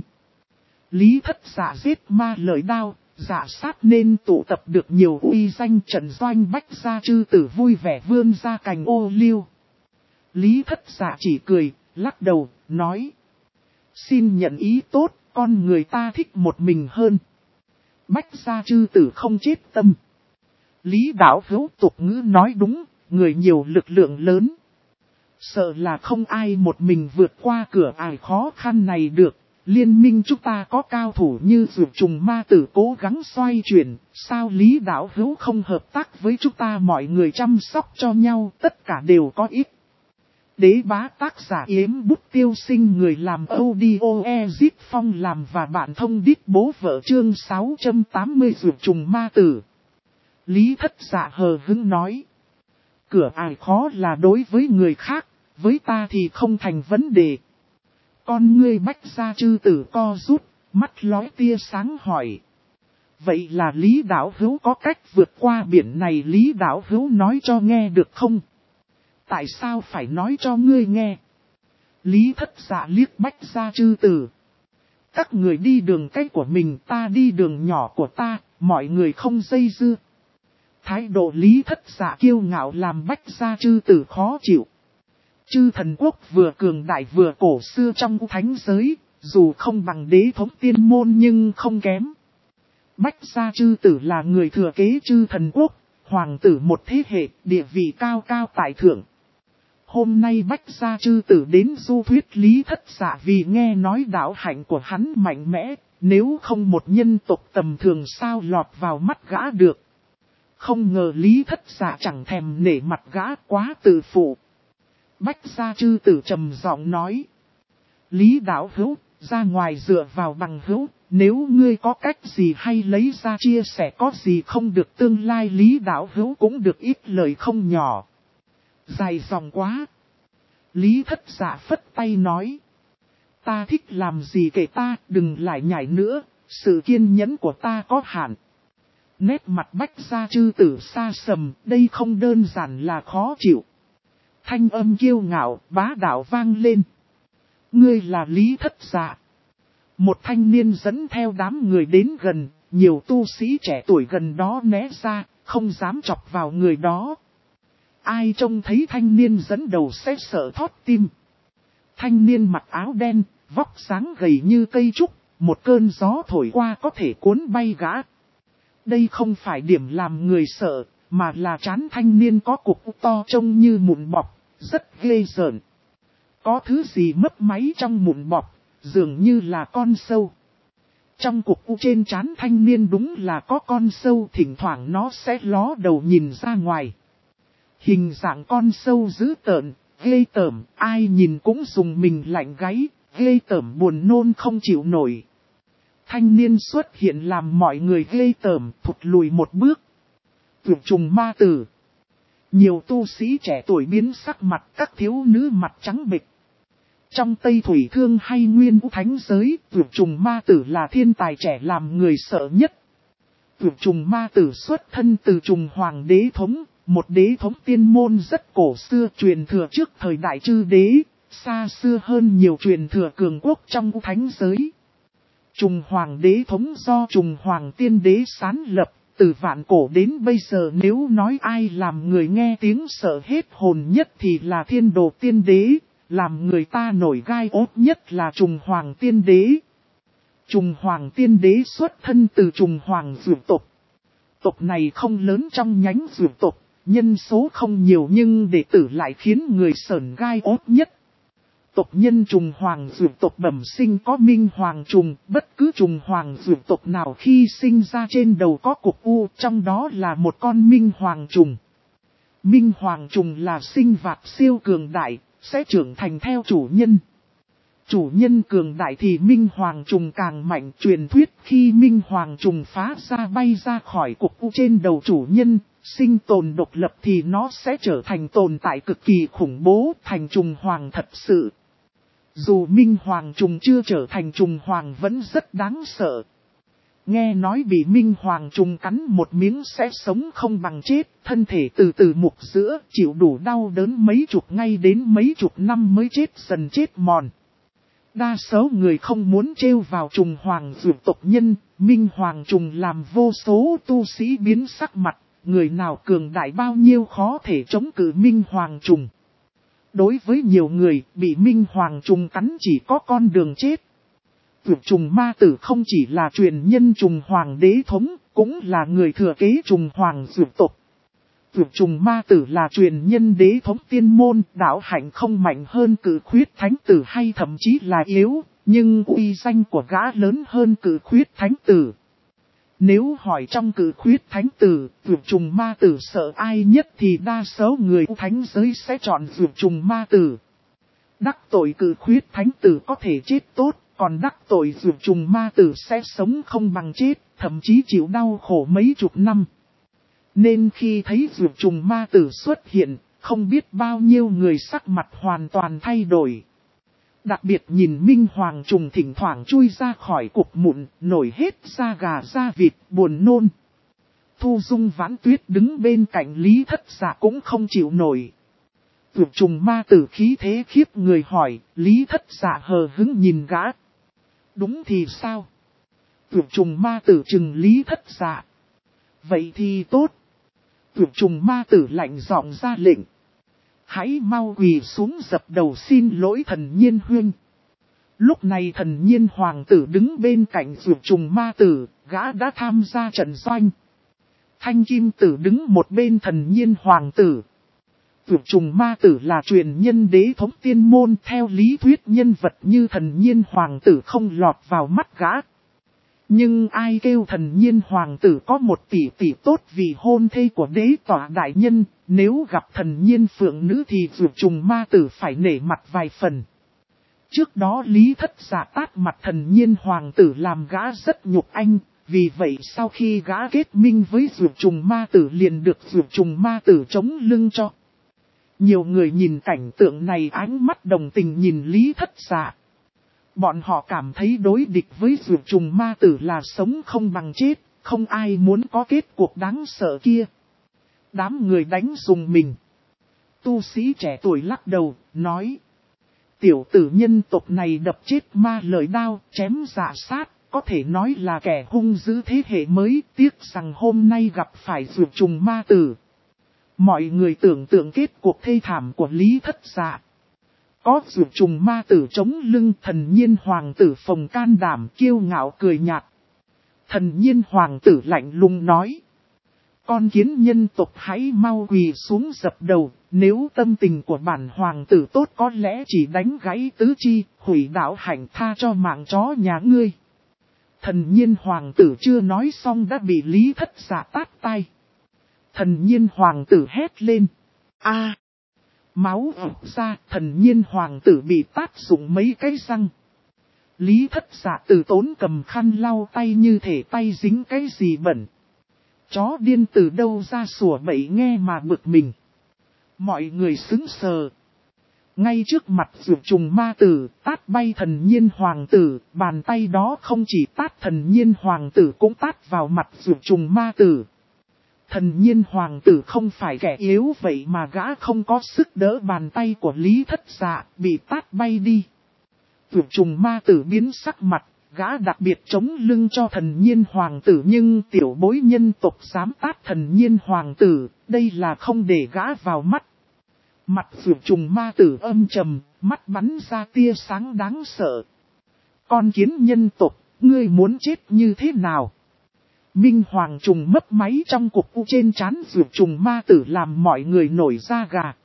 Lý Thất Dạ giết ma lợi đao, dạ sát nên tụ tập được nhiều uy danh, trận doanh Bách Gia Chư Tử vui vẻ vươn ra cành ô liu. Lý Thất Dạ chỉ cười, lắc đầu, nói. Xin nhận ý tốt, con người ta thích một mình hơn. Bách Gia Chư Tử không chết tâm. Lý đạo hữu tục ngữ nói đúng, người nhiều lực lượng lớn. Sợ là không ai một mình vượt qua cửa ải khó khăn này được. Liên minh chúng ta có cao thủ như Dược Trùng Ma Tử cố gắng xoay chuyển, sao Lý đạo hữu không hợp tác với chúng ta, mọi người chăm sóc cho nhau, tất cả đều có ích. Đế bá tác giả Yếm Bút Tiêu Sinh, người làm audio Ezip Phong làm và bạn thông đít bố vợ, chương 680 Dược Trùng Ma Tử. Lý Thất Dạ hờ hững nói. Cửa ải khó là đối với người khác, với ta thì không thành vấn đề. Con ngươi Bách Gia Chư Tử co rút, mắt lóe tia sáng hỏi. Vậy là Lý đạo hữu có cách vượt qua biển này, Lý đạo hữu nói cho nghe được không? Tại sao phải nói cho ngươi nghe? Lý Thất Dạ liếc Bách Gia Chư Tử. Các người đi đường cách của mình, ta đi đường nhỏ của ta, mọi người không dây dưa. Thái độ Lý Thất Dạ kiêu ngạo làm Bách Gia Chư Tử khó chịu. Chư Thần Quốc vừa cường đại vừa cổ xưa trong thánh giới, dù không bằng Đế Thống Tiên Môn nhưng không kém. Bách Gia Chư Tử là người thừa kế Chư Thần Quốc, hoàng tử một thế hệ, địa vị cao cao tại thượng. Hôm nay Bách Gia Chư Tử đến du thuyết Lý Thất Dạ vì nghe nói đạo hạnh của hắn mạnh mẽ, nếu không một nhân tộc tầm thường sao lọt vào mắt gã được. Không ngờ Lý Thất Dạ chẳng thèm nể mặt gã, quá tự phụ. Bách Gia Chư Tử trầm giọng nói. Lý đạo hữu, ra ngoài dựa vào bằng hữu, nếu ngươi có cách gì hay lấy ra chia sẻ có gì không được tương lai Lý đạo hữu cũng được ít lời không nhỏ. Dài dòng quá. Lý Thất Dạ phất tay nói. Ta thích làm gì kể ta, đừng lại nhảy nữa, sự kiên nhẫn của ta có hạn. Nét mặt Bách Gia Trư Tử xa sầm, đây không đơn giản là khó chịu. Thanh âm kiêu ngạo, bá đạo vang lên. Ngươi là Lý Thất Dạ. Một thanh niên dẫn theo đám người đến gần, nhiều tu sĩ trẻ tuổi gần đó né ra, không dám chọc vào người đó. Ai trông thấy thanh niên dẫn đầu sẽ sợ thót tim. Thanh niên mặc áo đen, vóc dáng gầy như cây trúc, một cơn gió thổi qua có thể cuốn bay gã. Đây không phải điểm làm người sợ, mà là trán thanh niên có cục to trông như mụn bọt, rất ghê rợn. Có thứ gì mấp máy trong mụn bọt, dường như là con sâu. Trong cục u trên trán thanh niên đúng là có con sâu, thỉnh thoảng nó sẽ ló đầu nhìn ra ngoài. Hình dạng con sâu dữ tợn, ghê tởm, ai nhìn cũng dùng mình lạnh gáy, ghê tởm buồn nôn không chịu nổi. Thanh niên xuất hiện làm mọi người ghê tởm, thụt lùi một bước. Tuyệt trùng ma tử. Nhiều tu sĩ trẻ tuổi biến sắc mặt, các thiếu nữ mặt trắng bệch. Trong Tây Thủy Thương hay Nguyên Vũ Thánh giới, tuyệt trùng ma tử là thiên tài trẻ làm người sợ nhất. Tuyệt trùng ma tử xuất thân từ trùng hoàng đế thống, một đế thống tiên môn rất cổ xưa truyền thừa trước thời đại chư đế, xa xưa hơn nhiều truyền thừa cường quốc trong Vũ Thánh giới. Trùng hoàng đế thống do trùng hoàng tiên đế sáng lập, từ vạn cổ đến bây giờ nếu nói ai làm người nghe tiếng sợ hết hồn nhất thì là Thiên Đồ tiên đế, làm người ta nổi gai ốt nhất là trùng hoàng tiên đế. Trùng hoàng tiên đế xuất thân từ trùng hoàng dược tộc. Tộc này không lớn trong nhánh dược tộc, nhân số không nhiều nhưng đệ tử lại khiến người sởn gai ốt nhất. Tộc nhân trùng hoàng dược tộc bẩm sinh có minh hoàng trùng, bất cứ trùng hoàng dược tộc nào khi sinh ra trên đầu có cục u, trong đó là một con minh hoàng trùng. Minh hoàng trùng là sinh vật siêu cường đại, sẽ trưởng thành theo chủ nhân. Chủ nhân cường đại thì minh hoàng trùng càng mạnh, truyền thuyết khi minh hoàng trùng phá ra bay ra khỏi cục u trên đầu chủ nhân, sinh tồn độc lập thì nó sẽ trở thành tồn tại cực kỳ khủng bố, thành trùng hoàng thật sự. Dù minh hoàng trùng chưa trở thành trùng hoàng vẫn rất đáng sợ. Nghe nói bị minh hoàng trùng cắn một miếng sẽ sống không bằng chết, thân thể từ từ mục giữa, chịu đủ đau đớn mấy chục ngày đến mấy chục năm mới chết dần chết mòn. Đa số người không muốn trêu vào trùng hoàng dược tộc nhân, minh hoàng trùng làm vô số tu sĩ biến sắc mặt, người nào cường đại bao nhiêu khó thể chống cự minh hoàng trùng. Đối với nhiều người, bị minh hoàng trùng cắn chỉ có con đường chết. Tuyệt trùng ma tử không chỉ là truyền nhân trùng hoàng đế thống, cũng là người thừa kế trùng hoàng dược tộc. Tuyệt trùng ma tử là truyền nhân đế thống tiên môn, đạo hạnh không mạnh hơn Cự Khuyết Thánh Tử hay thậm chí là yếu, nhưng uy danh của gã lớn hơn Cự Khuyết Thánh Tử. Nếu hỏi trong Cự Khuyết Thánh Tử, tuyệt trùng ma tử sợ ai nhất thì đa số người thánh giới sẽ chọn tuyệt trùng ma tử. Đắc tội Cự Khuyết Thánh Tử có thể chết tốt, còn đắc tội tuyệt trùng ma tử sẽ sống không bằng chết, thậm chí chịu đau khổ mấy chục năm. Nên khi thấy tuyệt trùng ma tử xuất hiện, không biết bao nhiêu người sắc mặt hoàn toàn thay đổi. Đặc biệt nhìn minh hoàng trùng thỉnh thoảng chui ra khỏi cục mụn, nổi hết da gà da vịt, buồn nôn. Thu Dung Vãn Tuyết đứng bên cạnh Lý Thất Dạ cũng không chịu nổi. Tuyệt trùng ma tử khí thế khiếp người hỏi, Lý Thất Dạ hờ hững nhìn gã. Đúng thì sao? Tuyệt trùng ma tử trừng Lý Thất Dạ. Vậy thì tốt. Tuyệt trùng ma tử lạnh giọng ra lệnh. Hãy mau quỳ xuống dập đầu xin lỗi Thần Nhiên huynh. Lúc này Thần Nhiên hoàng tử đứng bên cạnh tuyệt trùng ma tử, gã đã tham gia trận doanh. Thanh Kim tử đứng một bên Thần Nhiên hoàng tử. Tuyệt trùng ma tử là truyền nhân đế thống tiên môn, theo lý thuyết nhân vật như Thần Nhiên hoàng tử không lọt vào mắt gã. Nhưng ai kêu Thần Nhiên hoàng tử có một tỷ tỷ tốt vì hôn thê của đế tỏa đại nhân, nếu gặp Thần Nhiên phượng nữ thì tuyệt trùng ma tử phải nể mặt vài phần. Trước đó Lý Thất Dạ tát mặt Thần Nhiên Hoàng tử làm gã rất nhục anh, vì vậy sau khi gã kết minh với Dược Trùng Ma Tử liền được Dược Trùng Ma Tử chống lưng cho. Nhiều người nhìn cảnh tượng này ánh mắt đồng tình nhìn Lý Thất Dạ. Bọn họ cảm thấy đối địch với Dược Trùng Ma Tử là sống không bằng chết, không ai muốn có kết cuộc đáng sợ kia. Đám người đánh dùng mình. Tu sĩ trẻ tuổi lắc đầu, nói. Tiểu tử nhân tộc này đập chết ma lợi đao, chém dạ sát, có thể nói là kẻ hung dữ thế hệ mới, tiếc rằng hôm nay gặp phải Dược Trùng Ma Tử. Mọi người tưởng tượng kết cuộc thê thảm của Lý Thất Dạ. Có Dược Trùng Ma Tử chống lưng, Thần Nhiên Hoàng tử phồng can đảm kiêu ngạo cười nhạt. Thần Nhiên Hoàng tử lạnh lùng nói. Con kiến nhân tộc hãy mau quỳ xuống dập đầu, nếu tâm tình của bản hoàng tử tốt có lẽ chỉ đánh gãy tứ chi, hủy đạo hạnh tha cho mạng chó nhà ngươi. Thần Nhiên Hoàng tử chưa nói xong đã bị Lý Thất Dạ tát tay. Thần Nhiên Hoàng tử hét lên. A! Máu ọc ra, Thần Nhiên Hoàng tử bị tát dụng mấy cái răng. Lý Thất Dạ từ tốn cầm khăn lau tay như thể tay dính cái gì bẩn. Chó điên từ đâu ra sủa bậy nghe mà bực mình. Mọi người sững sờ. Ngay trước mặt Dược Trùng Ma Tử, tát bay Thần Nhiên Hoàng tử, bàn tay đó không chỉ tát Thần Nhiên Hoàng tử cũng tát vào mặt Dược Trùng Ma Tử. Thần Nhiên Hoàng tử không phải kẻ yếu vậy mà gã không có sức đỡ bàn tay của Lý Thất Dạ, bị tát bay đi. Dược Trùng Ma Tử biến sắc mặt, gã đặc biệt chống lưng cho Thần Nhiên Hoàng tử nhưng tiểu bối nhân tộc dám tát Thần Nhiên Hoàng tử, đây là không để gã vào mắt. Mặt Dược Trùng Ma Tử âm trầm, mắt bắn ra tia sáng đáng sợ. Con kiến nhân tộc, ngươi muốn chết như thế nào? Minh Hoàng trùng mấp máy trong cục u trên trán Dược Trùng Ma Tử làm mọi người nổi da gà.